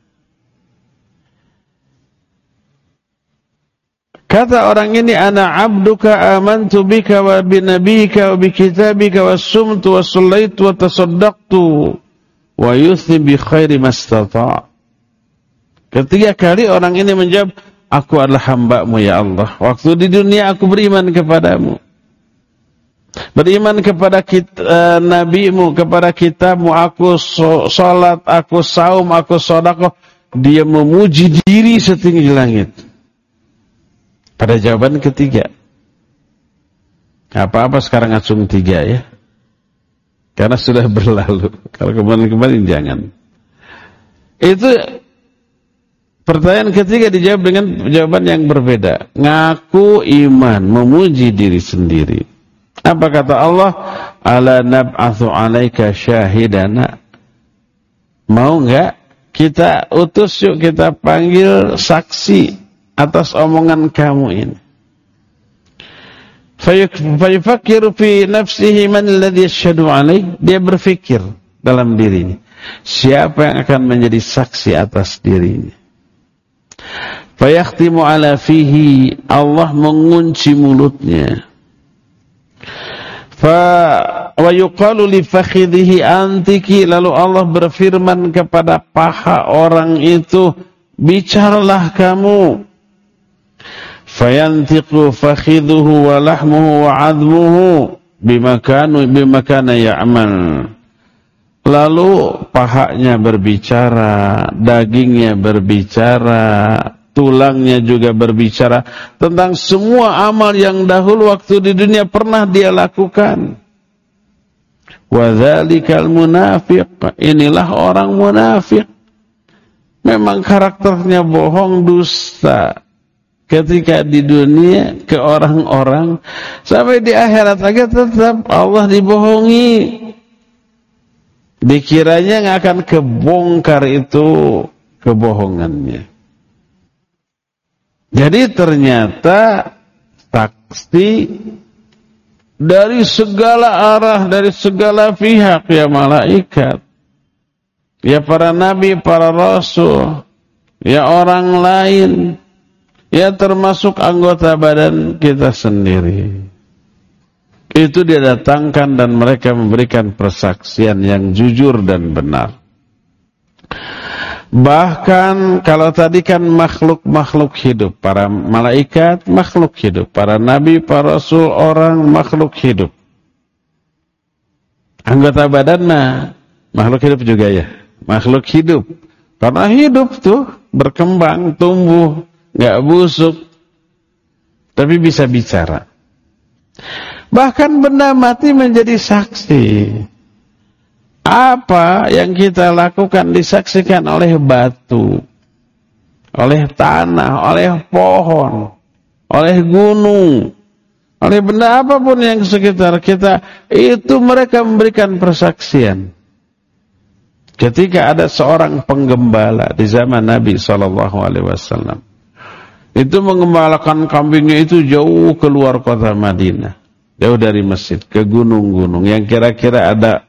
kata orang ini, ana abduka amantu bika wa binabika wa bikitabika wa sumtu wa sallaitu wa tasaddaqtu wa yuthni bi khairi mastata'. Ketiga kali orang ini menjawab, aku adalah hamba-Mu ya Allah. Waktu di dunia aku beriman kepadamu, beriman kepada Nabi-Mu, kepada kitab-Mu, aku sholat, aku saum, aku sedekah. Dia memuji diri setinggi langit. Pada jawaban ketiga. Apa-apa sekarang acung 3 ya. Karena sudah berlalu. Kalau kemarin-kemarin jangan. Itu Pertanyaan ketiga dijawab dengan jawaban yang berbeda. Ngaku iman, memuji diri sendiri. Apa kata Allah? Ala nab'atsu 'alaika syahidana. Mau enggak kita utus, yuk kita panggil saksi atas omongan kamu ini. Fayufakkiru fi nafsihi man alladhi yashhadu 'alaihi. Dia berpikir dalam dirinya, siapa yang akan menjadi saksi atas dirinya. Fayakhtimu 'ala fihi. Allah mengunci mulutnya. Wa yuqalu li fakhidhihi antiki. Lalu Allah berfirman kepada paha orang itu, bicaralah kamu. Fayantiqu fakhidhuhu wa lahmuhu wa 'admuhu bima kana ya'mal. Lalu pahanya berbicara, dagingnya berbicara, tulangnya juga berbicara tentang semua amal yang dahulu waktu di dunia pernah dia lakukan. Wa dzalikal munafiq. Inilah orang munafik. Memang karakternya bohong, dusta. Ketika di dunia ke orang-orang, sampai di akhirat aja tetap Allah dibohongi. Dikiranya nggak akan kebongkar itu kebohongannya. Jadi ternyata saksi dari segala arah, dari segala pihak, ya malaikat, ya para nabi, para rasul, ya orang lain, ya termasuk anggota badan kita sendiri. Itu dia datangkan dan mereka memberikan persaksian yang jujur dan benar. Bahkan kalau tadi kan makhluk-makhluk hidup, para malaikat makhluk hidup, para nabi, para rasul orang makhluk hidup. Anggota badan makhluk hidup juga ya, makhluk hidup. Karena hidup tuh berkembang, tumbuh, nggak busuk, tapi bisa bicara. Bahkan benda mati menjadi saksi. Apa yang kita lakukan disaksikan oleh batu, oleh tanah, oleh pohon, oleh gunung, oleh benda apapun yang sekitar kita, itu mereka memberikan persaksian. Ketika ada seorang penggembala di zaman Nabi SAW, itu menggembalakan kambingnya itu jauh keluar kota Madinah, jauh dari masjid, ke gunung-gunung yang kira-kira ada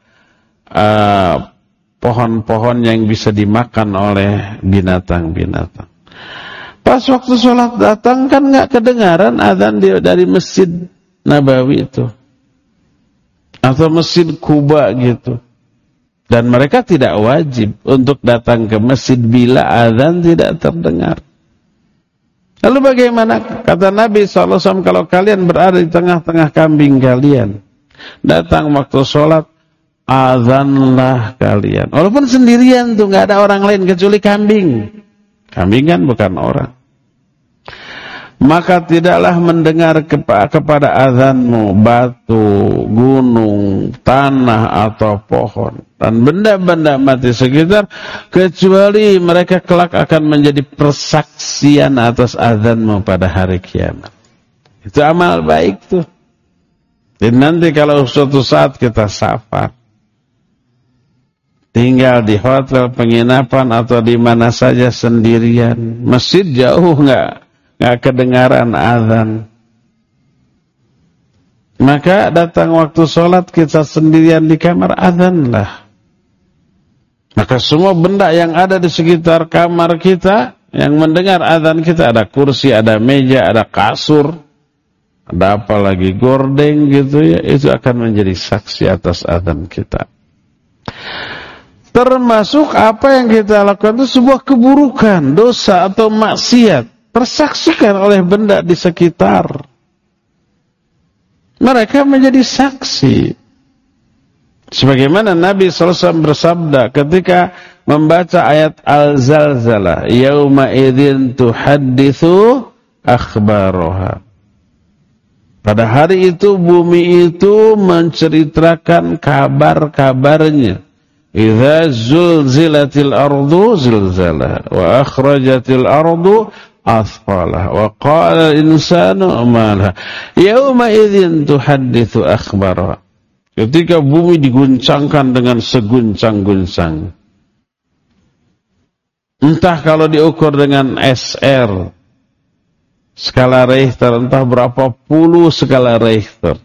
pohon-pohon yang bisa dimakan oleh binatang-binatang. Pas waktu sholat datang kan nggak kedengaran adzan dari Masjid Nabawi itu atau Masjid Kuba gitu. Dan mereka tidak wajib untuk datang ke masjid bila adzan tidak terdengar. Lalu bagaimana? Kata Nabi SAW, kalau kalian berada di tengah-tengah kambing kalian, datang waktu sholat, azanlah kalian. Walaupun sendirian tuh, nggak ada orang lain kecuali kambing. Kambing kan bukan orang. Maka tidaklah mendengar kepada azanmu batu, gunung, tanah atau pohon dan benda-benda mati sekitar, kecuali mereka kelak akan menjadi persaksian atas azanmu pada hari kiamat. Itu amal baik tuh. Dan nanti kalau suatu saat kita safar, tinggal di hotel penginapan atau di mana saja sendirian, masjid jauh nggak kedengaran azan, maka datang waktu sholat kita sendirian di kamar, azanlah. Maka semua benda yang ada di sekitar kamar kita yang mendengar azan kita, ada kursi, ada meja, ada kasur, ada apa lagi, gordeng gitu ya, itu akan menjadi saksi atas azan kita. Termasuk apa yang kita lakukan itu sebuah keburukan, dosa atau maksiat, tersaksikan oleh benda di sekitar. Mereka menjadi saksi. Sebagaimana Nabi SAW bersabda ketika membaca ayat Al-Zalzalah, yauma idzin tuhadditsu akhbaraha. Pada hari itu bumi itu menceritakan kabar-kabarnya. Idza zulzilatil ardu zilzalaha wa akhrajatil ardu athqalaha wa qala al-insanu ma laha yauma idzin tuhadditsu akhbaraha. Ketika bumi diguncangkan dengan seguncang-guncang. Entah kalau diukur dengan SR skala Richter, entah berapa puluh skala Richter.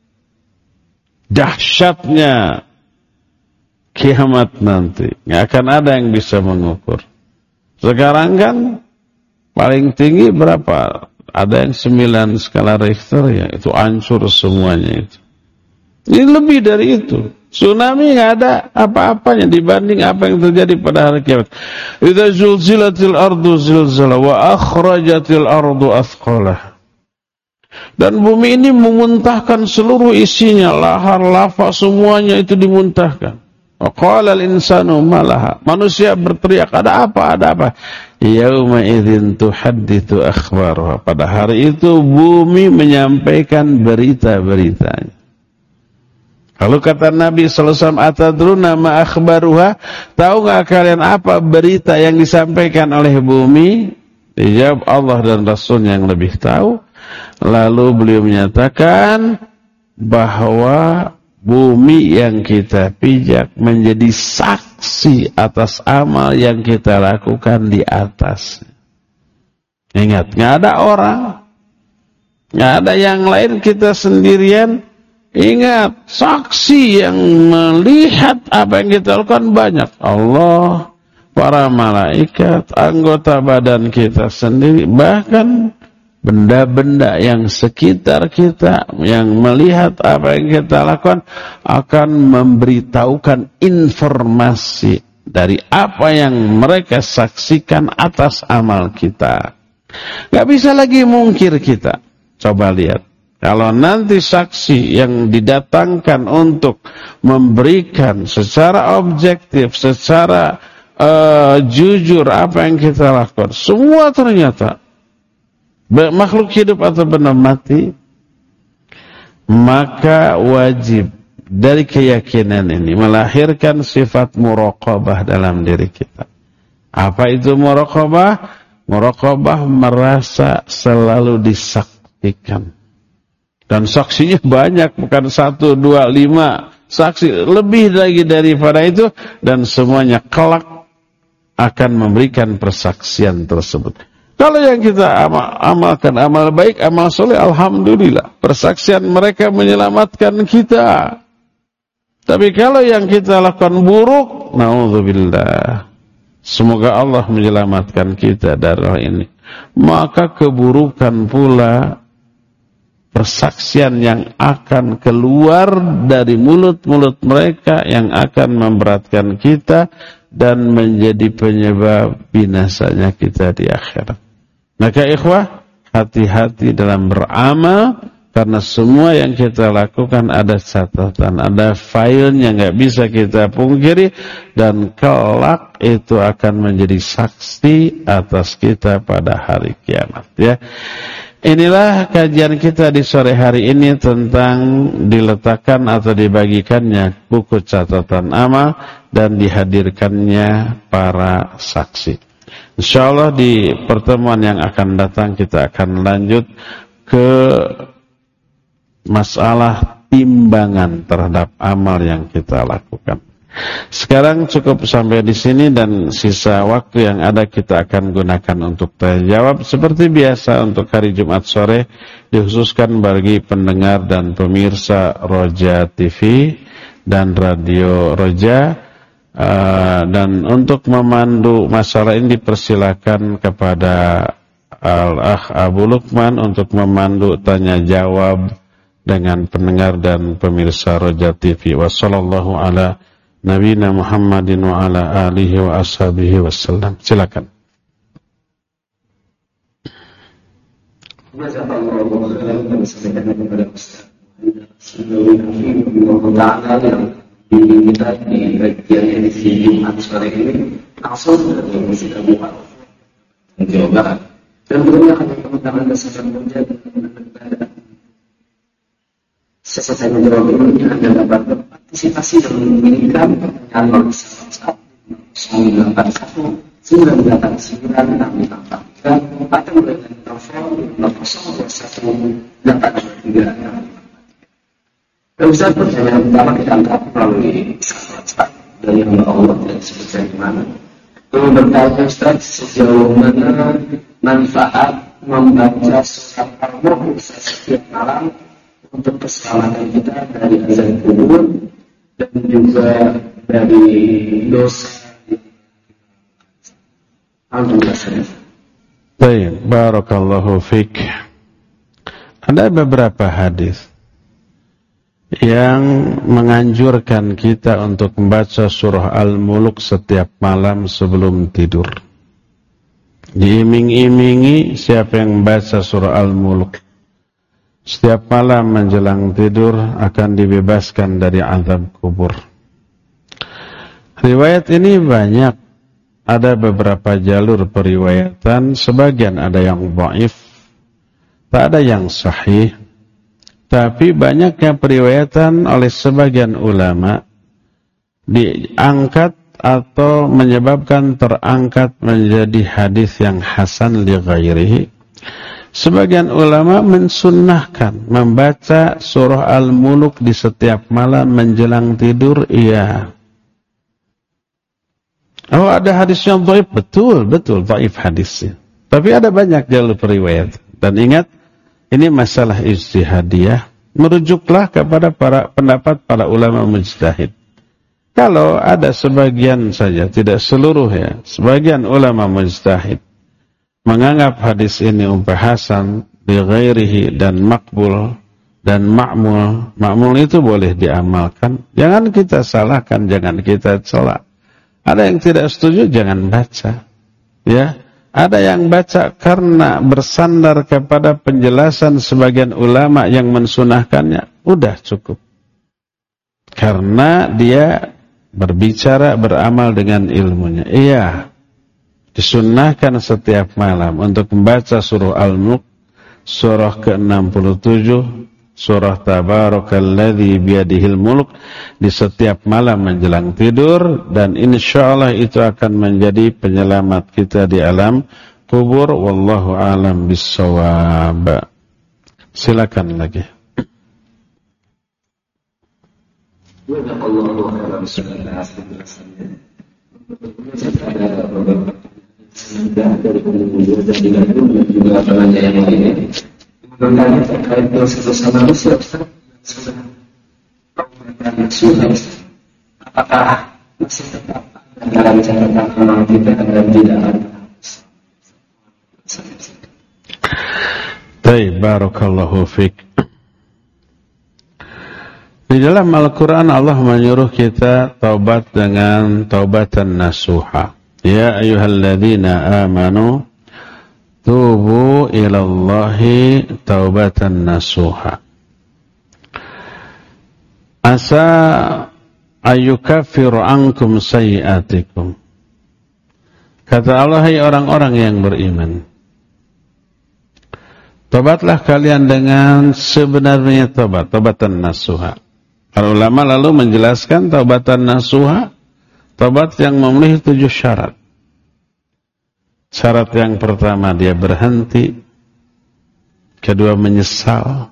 Dahsyatnya kiamat nanti, nggak akan ada yang bisa mengukur. Sekarang kan paling tinggi berapa? Ada yang 9 skala Richter, ya itu hancur semuanya itu. Ini lebih dari itu. Tsunami nggak ada apa-apanya dibanding apa yang terjadi pada hari kiamat. Idza zulzilatil ardu zilzalaha wa akhrajatil ardu athqalaha. Dan bumi ini memuntahkan seluruh isinya, lahar, lava, semuanya itu dimuntahkan. Wa qala al-insanu ma laha. Manusia berteriak, ada apa? Ada apa? Yauma idzin tuhadditsu akhbaraha. Pada hari itu bumi menyampaikan berita-beritanya. Kalau kata Nabi sallallahu alaihi wasallam, atadruna ma akhbaruha? Tahu enggak kalian apa berita yang disampaikan oleh bumi? Dijawab Allah dan Rasul yang lebih tahu. Lalu beliau menyatakan bahwa bumi yang kita pijak menjadi saksi atas amal yang kita lakukan di atas. Ingat, enggak ada orang, enggak ada yang lain, kita sendirian. Ingat, saksi yang melihat apa yang kita lakukan banyak. Allah, para malaikat, anggota badan kita sendiri, bahkan benda-benda yang sekitar kita yang melihat apa yang kita lakukan akan memberitahukan informasi dari apa yang mereka saksikan atas amal kita. Gak bisa lagi mungkir kita. Coba lihat. Kalau nanti saksi yang didatangkan untuk memberikan secara objektif, secara jujur apa yang kita lakukan, semua ternyata makhluk hidup atau benda mati, maka wajib dari keyakinan ini melahirkan sifat muraqabah dalam diri kita. Apa itu muraqabah? Muraqabah merasa selalu disaktikan. Dan saksinya banyak, bukan 1, 2, 5 saksi, lebih lagi daripada itu, dan semuanya kelak akan memberikan persaksian tersebut. Kalau yang kita amalkan amal baik, amal soleh, alhamdulillah, persaksian mereka menyelamatkan kita. Tapi kalau yang kita lakukan buruk, naudzubillah, semoga Allah menyelamatkan kita dari hal ini. Maka keburukan pula persaksian yang akan keluar dari mulut-mulut mereka yang akan memberatkan kita dan menjadi penyebab binasanya kita di akhirat. Maka ikhwah, hati-hati dalam beramal, karena semua yang kita lakukan ada catatan, ada filenya, nggak bisa kita pungkiri, dan kelak itu akan menjadi saksi atas kita pada hari kiamat. Ya. Inilah kajian kita di sore hari ini tentang diletakkan atau dibagikannya buku catatan amal dan dihadirkannya para saksi. InsyaAllah di pertemuan yang akan datang kita akan lanjut ke masalah timbangan terhadap amal yang kita lakukan. Sekarang cukup sampai di sini, dan sisa waktu yang ada kita akan gunakan untuk tanya jawab. Seperti biasa untuk hari Jumat sore dikhususkan bagi pendengar dan pemirsa Roja TV dan Radio Roja. Dan untuk memandu masalah ini dipersilakan kepada Al-Akh Abu Lukman untuk memandu tanya jawab dengan pendengar dan pemirsa Roja TV. Wassallallahu ala Nabina Muhammadin wa ala alihi wa ashabihi wasallam. Silakan. Kita di bagian edisi Jumat sore ini langsung dari Masjid Abu Hanifah Jawa Barat, dan tentunya akan teman-teman kesehatan menjadi Selesai menjawab ini, Anda dapat berpartisipasi dan mengirimkan pertanyaan melalui WhatsApp 981-989-653 atau melalui telepon 021-823-653. Dan bisa pertanyaan pertama kita angkat melalui WhatsApp dari hamba Allah yang disebutkan di mana. Kalau bertanya Ustaz, sejauh mana manfaat membaca surat Al-Mulk setiap malam untuk keselamatan kita dari azab kubur dan juga dari dosa. Alhamdulillah. Baik, barakallahu fik. Ada beberapa hadis yang menganjurkan kita untuk membaca surah Al-Mulk setiap malam sebelum tidur. Diiming-imingi siapa yang membaca surah Al-Mulk setiap malam menjelang tidur akan dibebaskan dari azab kubur. Riwayat ini banyak, ada beberapa jalur periwayatan, sebagian ada yang dhaif, tak ada yang sahih. Tapi banyaknya periwayatan oleh sebagian ulama diangkat atau menyebabkan terangkat menjadi hadis yang hasan li ghairihi. Sebagian ulama mensunnahkan membaca surah Al-Mulk di setiap malam menjelang tidur. Iya. Oh, ada hadis yang dhaif, betul dhaif hadisnya. Tapi ada banyak jalur periwayat. Dan ingat, ini masalah ijtihadiyah, merujuklah kepada pendapat para ulama mujtahid. Kalau ada sebagian saja, tidak seluruh ya, sebagian ulama mujtahid menganggap hadis ini hasan bi ghairihi dan makbul dan ma'mul. Ma'mul itu boleh diamalkan. Jangan kita salahkan, jangan kita celak. Ada yang tidak setuju, jangan baca. Ya. Ada yang baca karena bersandar kepada penjelasan sebagian ulama yang mensunahkannya, udah cukup. Karena dia berbicara, beramal dengan ilmunya. Iya, disunnahkan setiap malam untuk membaca surah Al-Mulk, surah ke-67, surah Tabarakalladzi biyadihil mulk di setiap malam menjelang tidur, dan insyaallah itu akan menjadi penyelamat kita di alam kubur. Wallahu a'lam bissawab. Silakan lagi. Bertanya terkait dosa-dosa manusia, sudah apakah masih tetap dalam catatan amal kita dan tidak ada? Baik, barakallahu fik. Di dalam Al-Quran Allah menyuruh kita taubat dengan taubatan nasuha. Ya ayyuhalladzina amanu tubu ilallahi taubatan nasuha. Asa ayyukaffiru ankum sayyiatikum. Kata Allah, hai orang-orang yang beriman, tobatlah kalian dengan sebenarnya tobat, taubatan nasuha. Para ulama lalu menjelaskan taubatan nasuha, tobat yang memenuhi 7 syarat. Syarat yang pertama, dia berhenti. Kedua, menyesal.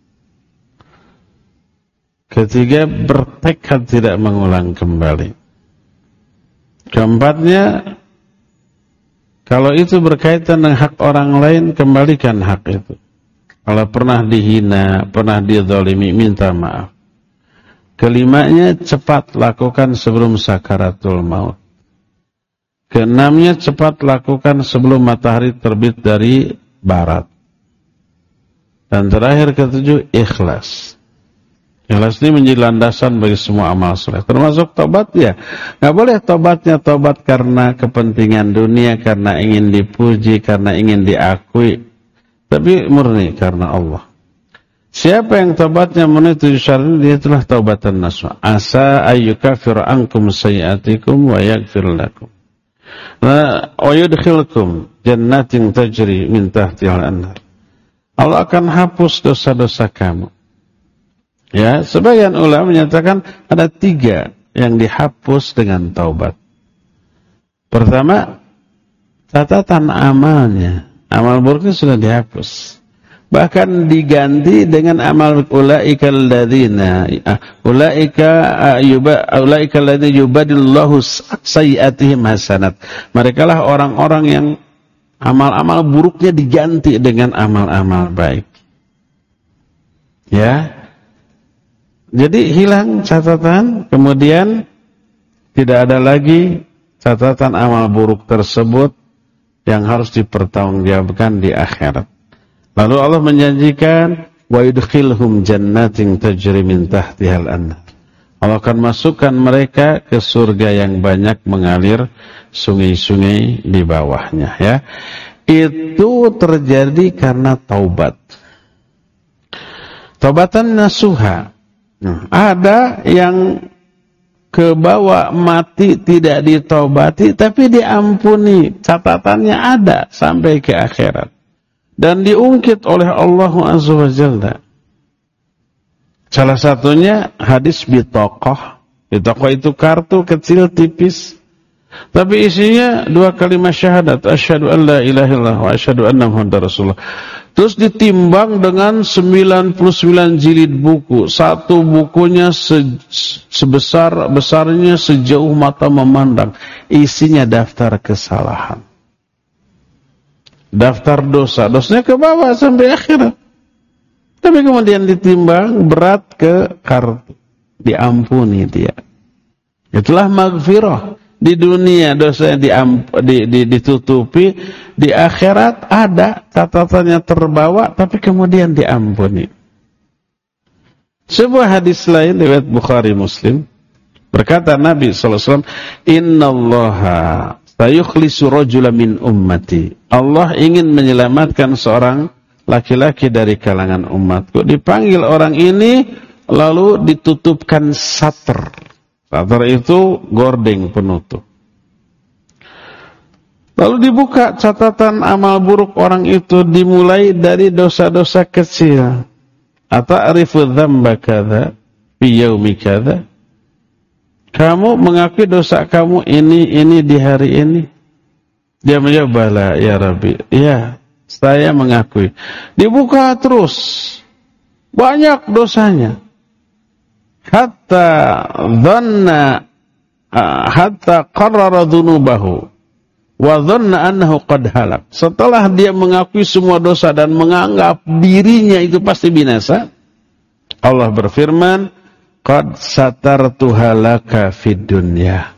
Ketiga, bertekad tidak mengulang kembali. Keempatnya, kalau itu berkaitan dengan hak orang lain, kembalikan hak itu. Kalau pernah dihina, pernah dizalimi, minta maaf. Kelimanya, cepat lakukan sebelum sakaratul maut. Keenamnya, cepat lakukan sebelum matahari terbit dari barat. Dan terakhir, ketujuh, ikhlas. Ikhlas ini menjadi landasan bagi semua amal soleh. Termasuk tobat ya. Nggak boleh tobatnya tobat karena kepentingan dunia, karena ingin dipuji, karena ingin diakui. Tapi murni karena Allah. Siapa yang tobatnya memenuhi 7 syarat ini, dia telah taubatan nasuha. Asa ayyukafir ankum sayyiatikum wa yaghfir lakum. Wa yudkhilkum jannatin tajri min tahtihal anhar. Allah akan hapus dosa-dosa kamu. Ya, sebagian ulama menyatakan ada 3 yang dihapus dengan taubat. Pertama, catatan amalnya. Amal buruknya sudah dihapus. Bahkan diganti dengan amal ulaika alladzina yubadillahu sayyi'atihim hasanat. Merekalah orang-orang yang amal-amal buruknya diganti dengan amal-amal baik. Ya. Jadi hilang catatan, kemudian tidak ada lagi catatan amal buruk tersebut yang harus dipertanggungjawabkan di akhirat. Lalu Allah menjanjikan wa yudkhilhum jannatin tajri min tahtihal anhar. Allah akan masukkan mereka ke surga yang banyak mengalir sungai-sungai di bawahnya, ya. Itu terjadi karena taubat. Taubatan nasuha. Ada yang kebawa mati tidak ditaubati tapi diampuni, catatannya ada sampai ke akhirat dan diungkit oleh Allah Azza wa Jalla. Salah satunya hadis bitaqah. Bitaqah itu kartu kecil tipis tapi isinya 2 kalimat syahadat, asyhadu an la ilaha illallah wa asyhadu anna muhammadar rasulullah. Terus ditimbang dengan 99 jilid buku. Satu bukunya sebesar-besarnya sejauh mata memandang. Isinya daftar kesalahan. Daftar dosa. Dosanya ke bawah sampai akhirat. Tapi kemudian ditimbang berat ke kartu. Diampuni dia. Itulah maghfirah. Di dunia dosanya ditutupi, di akhirat ada catatannya terbawa tapi kemudian diampuni. Sebuah hadis lain riwayat Bukhari Muslim berkata Nabi sallallahu alaihi wasallam, "Innallaha sayukhlisu rajulan min ummati." Allah ingin menyelamatkan seorang laki-laki dari kalangan umatku. Dipanggil orang ini lalu ditutupkan satr. Satr itu gordeng penutup. Lalu dibuka catatan amal buruk orang itu dimulai dari dosa-dosa kecil. Ata'rifu dzamba kadza fi yaumi kadza. Kamu mengakui dosa kamu ini di hari ini? Dia menjawab, "Bala ya Rabbi." Iya, saya mengakui. Dibuka terus. Banyak dosanya. Hatta qarrara dhunubahu wa dhanna annahu qad halak. Setelah dia mengakui semua dosa dan menganggap dirinya itu pasti binasa, Allah berfirman, qad satartuha laka fid dunya.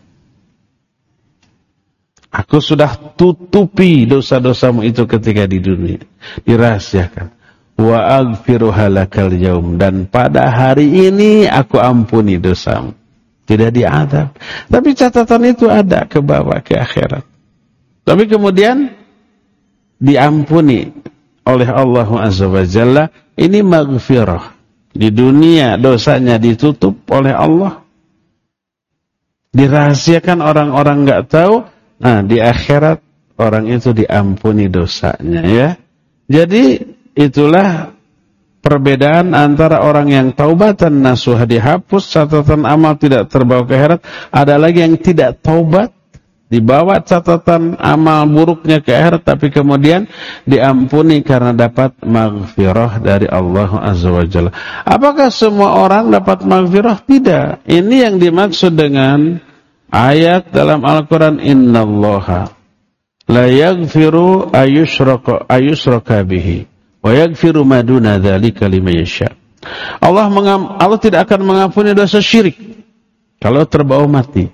Aku sudah tutupi dosa-dosamu itu ketika di dunia, dirahasiakan. Wa aghfiruha lakal yaum, dan pada hari ini aku ampuni dosamu. Tidak diadab. Tapi catatan itu ada ke bawah ke akhirat. Tapi kemudian diampuni oleh Allah Azza wa Jalla. Ini maghfirah. Di dunia dosanya ditutup oleh Allah. Dirahasiakan orang-orang enggak tahu. Nah, di akhirat orang itu diampuni dosanya, ya. Jadi itulah perbedaan antara orang yang taubatan nasuha dihapus, catatan amal tidak terbawa ke akhirat. Ada lagi yang tidak taubat, dibawa catatan amal buruknya ke akhirat, tapi kemudian diampuni karena dapat maghfirah dari Allah Azza wa Jalla. Apakah semua orang dapat maghfirah? Tidak. Ini yang dimaksud dengan ayat dalam Al-Quran, innallaha la yaghfiru ayyushraka bihi wa yaghfiru ma duna dzalika liman yasha. Allah tidak akan mengampuni dosa syirik kalau terbawa mati.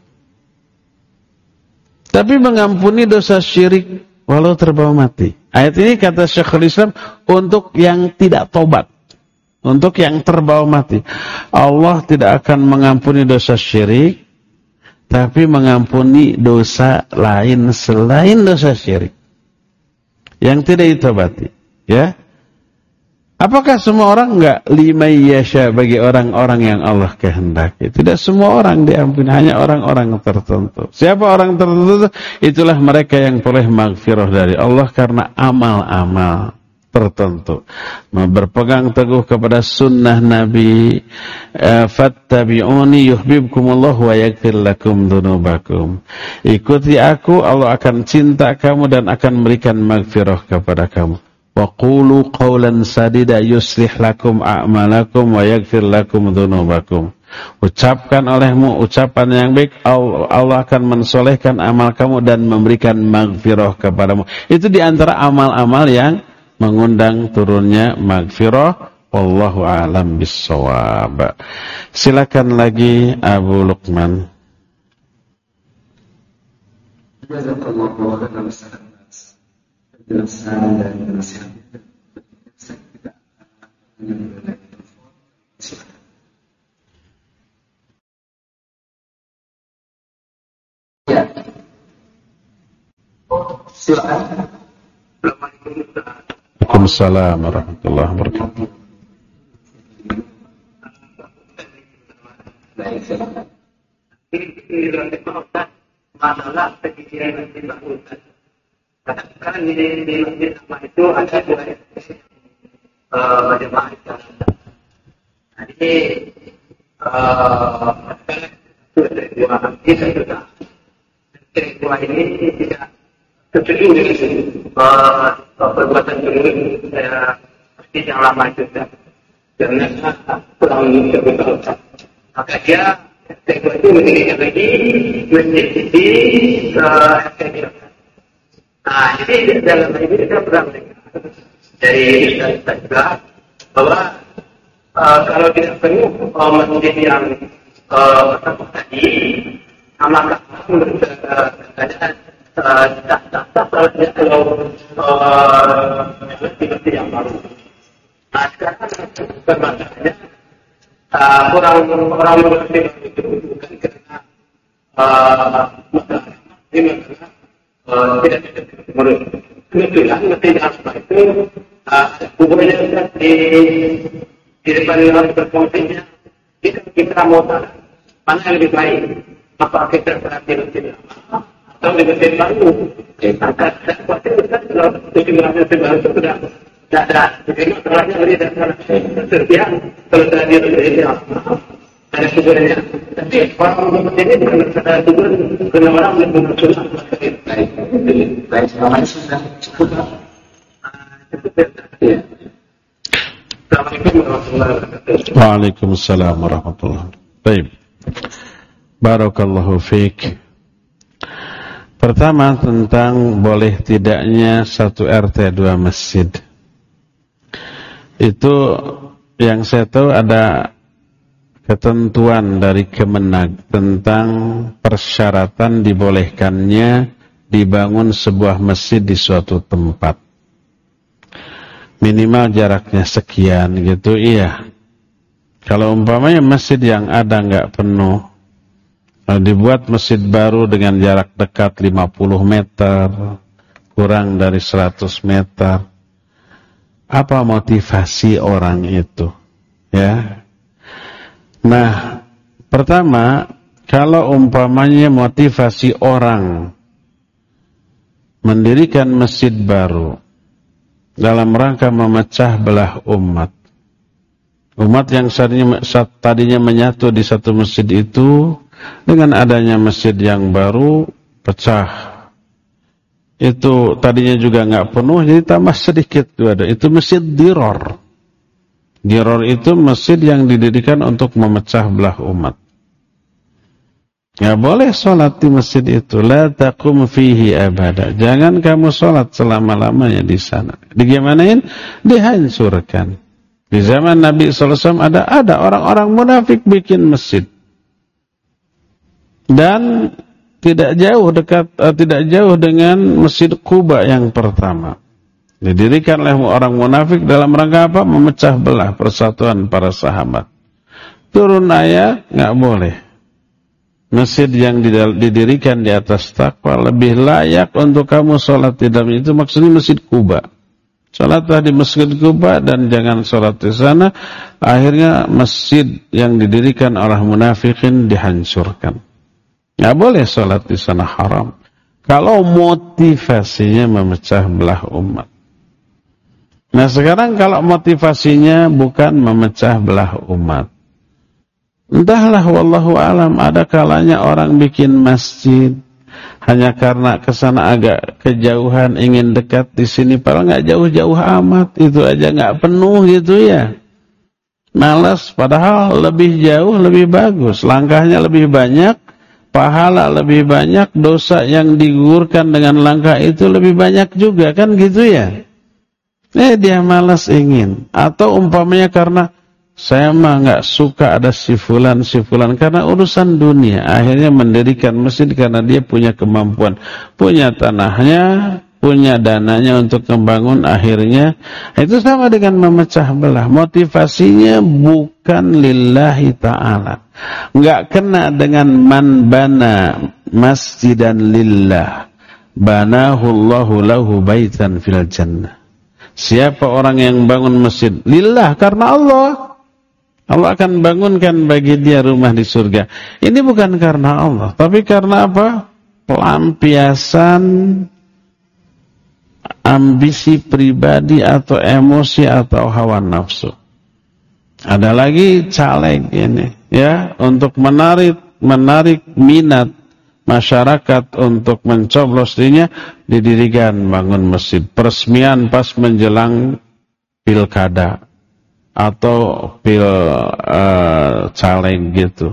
Tapi mengampuni dosa syirik walau terbawa mati. Ayat ini kata Syekhul Islam untuk yang tidak tobat, untuk yang terbawa mati. Allah tidak akan mengampuni dosa syirik, tapi mengampuni dosa lain selain dosa syirik yang tidak ditobati, ya. Apakah semua orang? Enggak. Liman yasha, bagi orang-orang yang Allah kehendaki. Tidak semua orang diampuni, hanya orang-orang tertentu. Siapa orang tertentu? Itulah mereka yang peroleh maghfirah dari Allah karena amal-amal tertentu. Berpegang teguh kepada sunnah Nabi. Fattabi'uni yuhibbukumullah wa yaghfir lakum dzunubakum. Ikuti aku, Allah akan cinta kamu dan akan memberikan maghfirah kepada kamu. Wa qulu qawlan sadida yuslih lakum a'malakum wa yaghfir lakum dzunubakum. Ucapkan olehmu ucapan yang baik, Allah akan mensolehkan amal kamu dan memberikan maghfirah kepadamu. Itu diantara amal-amal yang mengundang turunnya maghfirah. Wallahu a'lam bissawab. Silakan lagi Abu Luqman. Jazakallahu khairan atas penjelasan dan nasihat. Ya. Silakan. Waalaikumsalam warahmatullahi wabarakatuh. Masalah penyisiran yang dilakukan. Kadang-kadang di masjid sama itu ada dua jemaah itu. Jadi dua masjid juga. Dua ini tidak setuju dengan perbuatan dulu masjid yang lama itu karena kurang terbuka. Maka dia itu mendirikan lagi masjid di FKD. Nah, jadi dalam ini kita pernah mendengar dari Ustaz juga bahwa kalau tidak penuh masjid yang pertama tadi, maka menurut keadaan tak salatnya kalau masjid yang baru. Nah, sekarang permasalahannya orang mengerti itu bukan karena masalah tidak menurut kebetulan tidak seperti itu kuburnya di depan berfungsinya kita mau tahu mana yang lebih baik, apa kita perhatian tidak atau di masjid baru angkat kuatir kalau tujuh berapa baru itu sudah tidak ada, jadi masalahnya dari dasar serpihan kalau tadi itu ada kuburannya. Tapi orang ini bukan ada kubur, karena orang yang sunnah. Baik, selama ini sudah cukup. Assalamualaikum warahmatullahi wabarakatuh. Waalaikumsalam warahmatullahi wabarakatuh. Baik. Barakallahu fiik. Pertama tentang boleh tidaknya satu RT 2 masjid. Itu yang saya tahu ada ketentuan dari Kemenag tentang persyaratan dibolehkannya dibangun sebuah masjid di suatu tempat. Minimal jaraknya sekian gitu, iya. Kalau umpamanya masjid yang ada nggak penuh, dibuat masjid baru dengan jarak dekat 50 meter, kurang dari 100 meter. Apa motivasi orang itu? Ya. Nah, pertama, kalau umpamanya motivasi orang mendirikan masjid baru dalam rangka memecah belah umat. Umat yang tadinya menyatu di satu masjid itu dengan adanya masjid yang baru pecah. Itu tadinya juga nggak penuh, jadi tambah sedikit tuh ada. Itu masjid diror. Diror itu masjid yang didirikan untuk memecah belah umat. Ya boleh sholat di masjid itu. La taqum fihi abada. Jangan kamu sholat selama-lamanya di sana. Digimanain? Dihancurkan. Di zaman Nabi SAW ada orang-orang munafik bikin masjid. Dan tidak jauh dengan Masjid Quba yang pertama. Didirikan oleh orang munafik dalam rangka apa? Memecah belah persatuan para sahabat. Turun ayat, nggak boleh. Masjid yang didirikan di atas takwa lebih layak untuk kamu sholat di dalam itu. Maksudnya Masjid Quba. Sholatlah di Masjid Quba dan jangan sholat di sana. Akhirnya masjid yang didirikan oleh munafikin dihancurkan. Nggak boleh sholat di sana, haram. Kalau motivasinya memecah belah umat. Nah sekarang kalau motivasinya bukan memecah belah umat, entahlah, wallahu alam, ada kalanya orang bikin masjid hanya karena kesana agak kejauhan, ingin dekat di sini, padahal nggak jauh-jauh amat, itu aja nggak penuh gitu ya. Malas, padahal lebih jauh lebih bagus, langkahnya lebih banyak, pahala lebih banyak, dosa yang digugurkan dengan langkah itu lebih banyak juga, kan gitu ya. Dia malas ingin, atau umpamanya karena saya mah nggak suka ada si fulan karena urusan dunia, akhirnya mendirikan masjid karena dia punya kemampuan, punya tanahnya, punya dananya untuk membangun, akhirnya itu sama dengan memecah belah. Motivasinya bukan lillahi ta'ala, nggak kena dengan man bana masjidan lillah banahullahu lahu baitan fil jannah. Siapa orang yang bangun masjid lillah, karena Allah akan bangunkan bagi dia rumah di surga. Ini bukan karena Allah, tapi karena apa? Pelampiasan ambisi pribadi atau emosi atau hawa nafsu. Ada lagi caleg ini ya, untuk menarik minat masyarakat untuk mencoblos dirinya, didirikan bangun masjid. Peresmian pas menjelang pilkada atau caleg gitu.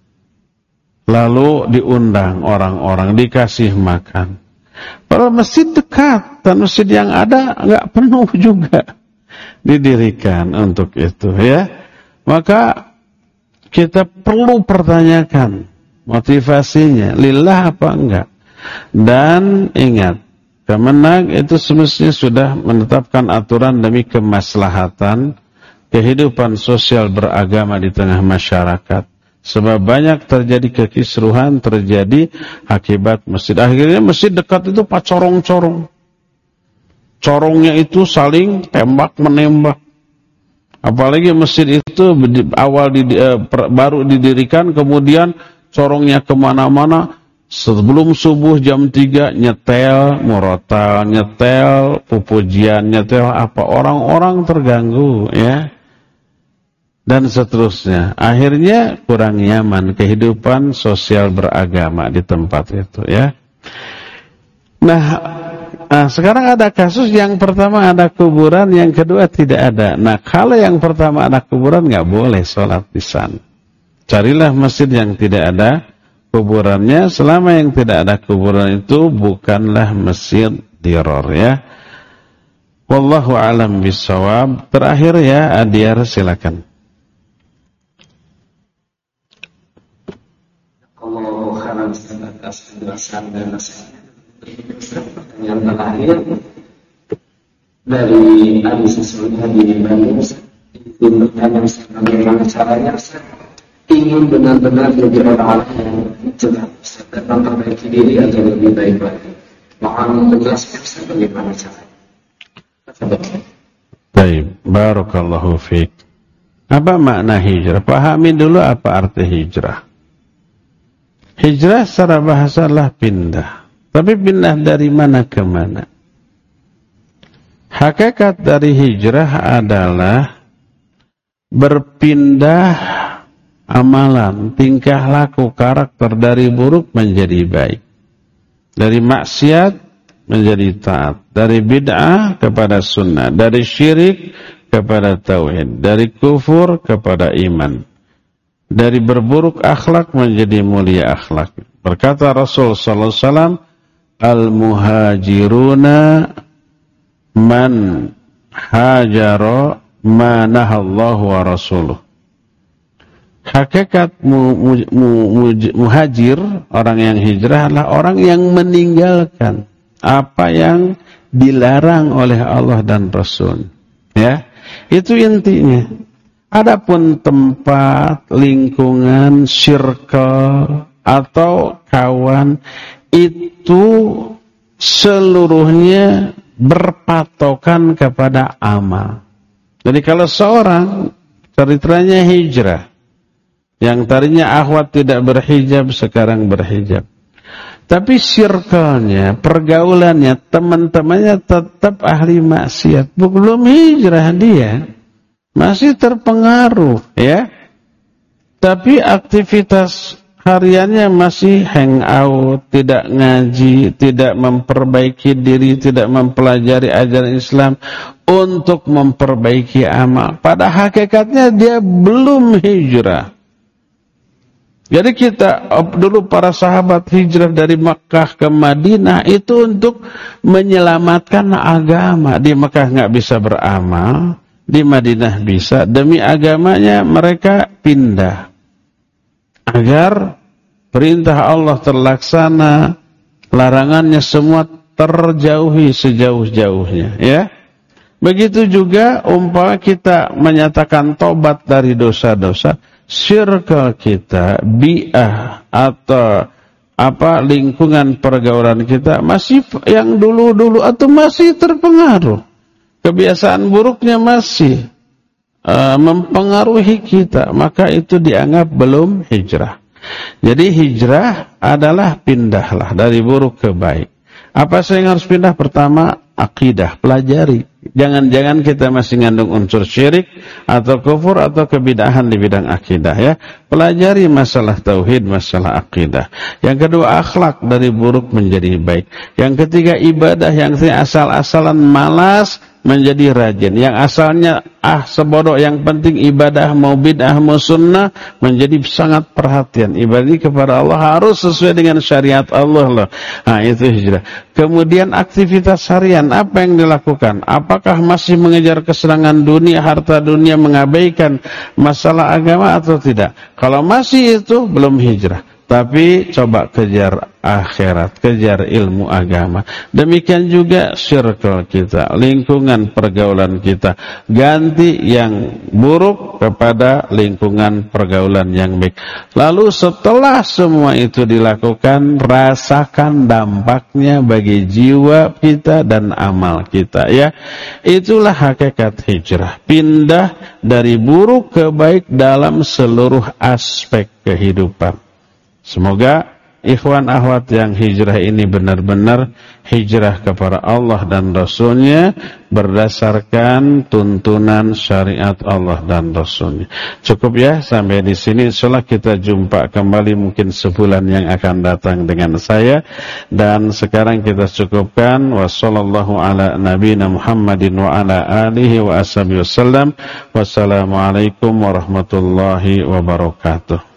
Lalu diundang orang-orang, dikasih makan. Padahal masjid dekat, dan masjid yang ada nggak penuh juga. Didirikan untuk itu ya. Maka kita perlu pertanyakan motivasinya, lillah apa enggak. Dan ingat, Kemenag itu semestinya sudah menetapkan aturan demi kemaslahatan kehidupan sosial beragama di tengah masyarakat. Sebab banyak terjadi kekisruhan, terjadi akibat masjid. Akhirnya masjid dekat itu pacorong-corong. Corongnya itu saling tembak-menembak. Apalagi masjid itu baru didirikan, kemudian corongnya kemana-mana. Sebelum subuh jam 3 nyetel murotal, nyetel pupujian, nyetel apa, orang-orang terganggu ya, dan seterusnya. Akhirnya kurang nyaman kehidupan sosial beragama di tempat itu ya. Nah sekarang ada kasus yang pertama ada kuburan, yang kedua tidak ada. Nah kalau yang pertama ada kuburan, nggak boleh sholat di sana. Carilah masjid yang tidak ada kuburannya. Selama yang tidak ada kuburan itu bukanlah masjid diror ya. Wallahu a'lam bishawab. Terakhir ya, Adiar silakan. Kalau haram atas penjelasan dan nasihat. Pertanyaan terakhir dari Adi Sesungguhnya di Bandung, itu bertanya bagaimana caranya ingin benar-benar menjadi orang yang cerdas dan memperbaiki diri agar lebih baik lagi. Mohon menjelaskan bagaimana caranya. Baik, barakallahu fiik. Apa makna hijrah? Pahami dulu apa arti hijrah. Hijrah secara bahasa adalah pindah. Tapi pindah dari mana ke mana? Hakikat dari hijrah adalah berpindah amalan, tingkah laku, karakter dari buruk menjadi baik. Dari maksiat menjadi taat. Dari bid'ah kepada sunnah. Dari syirik kepada tauhid. Dari kufur kepada iman. Dari berburuk akhlak menjadi mulia akhlak. Berkata Rasul sallallahu alaihi wasallam, al-muhajiruna man hajara ma nahallahu wa rasuluh. Hakikat muhajir, orang yang hijrah, adalah orang yang meninggalkan apa yang dilarang oleh Allah dan Rasul. Ya, itu intinya. Adapun tempat, lingkungan, circle atau kawan, itu seluruhnya berpatokan kepada amal. Jadi kalau seorang ceritanya hijrah, yang tadinya akhwat tidak berhijab sekarang berhijab, Tapi circle-nya, pergaulannya, teman-temannya tetap ahli maksiat. Belum hijrah dia. Masih terpengaruh, ya. Tapi aktivitas hariannya masih hangout, tidak ngaji, tidak memperbaiki diri, tidak mempelajari ajaran Islam untuk memperbaiki amal. Pada hakikatnya dia belum hijrah. Jadi kita dulu para sahabat hijrah dari Makkah ke Madinah itu untuk menyelamatkan agama. Di Makkah nggak bisa beramal, di Madinah bisa. Demi agamanya mereka pindah agar perintah Allah terlaksana, larangannya semua terjauhi sejauh-jauhnya, ya. Begitu juga umpama kita menyatakan tobat dari dosa-dosa, circle kita, bi'ah atau lingkungan pergaulan kita masih yang dulu-dulu atau masih terpengaruh. Kebiasaan buruknya masih mempengaruhi kita, maka itu dianggap belum hijrah. Jadi hijrah adalah pindahlah dari buruk ke baik. Apa yang harus pindah? Pertama, akidah, pelajari. Jangan-jangan kita masih ngandung unsur syirik atau kufur atau kebidahan di bidang akidah, ya. Pelajari masalah tauhid, masalah akidah. Yang kedua, akhlak, dari buruk menjadi baik. Yang ketiga, ibadah, yang asal-asalan malas menjadi rajin. Yang asalnya sebodoh, yang penting ibadah, mau bid'ah mau sunnah, menjadi sangat perhatian. Ibadah ini kepada Allah harus sesuai dengan syariat Allah loh. Nah, itu hijrah. Kemudian aktivitas harian, apa yang dilakukan? Apakah masih mengejar kesenangan dunia, harta dunia, mengabaikan masalah agama atau tidak? Kalau masih itu belum hijrah. Tapi coba kejar akhirat, kejar ilmu agama. Demikian juga circle kita, lingkungan pergaulan kita. Ganti yang buruk kepada lingkungan pergaulan yang baik. Lalu setelah semua itu dilakukan, rasakan dampaknya bagi jiwa kita dan amal kita, ya. Itulah hakikat hijrah. Pindah dari buruk ke baik dalam seluruh aspek kehidupan. Semoga ikhwan akhwat yang hijrah ini benar-benar hijrah kepada Allah dan Rasulnya berdasarkan tuntunan syariat Allah dan Rasulnya. Cukup ya sampai di sini. Insyaallah kita jumpa kembali mungkin sebulan yang akan datang dengan saya. Dan sekarang kita cukupkan. Wassallallahu ala nabiyina Muhammadin wa ala alihi wa ashabihi wasallam. Wassalamualaikum warahmatullahi wabarakatuh.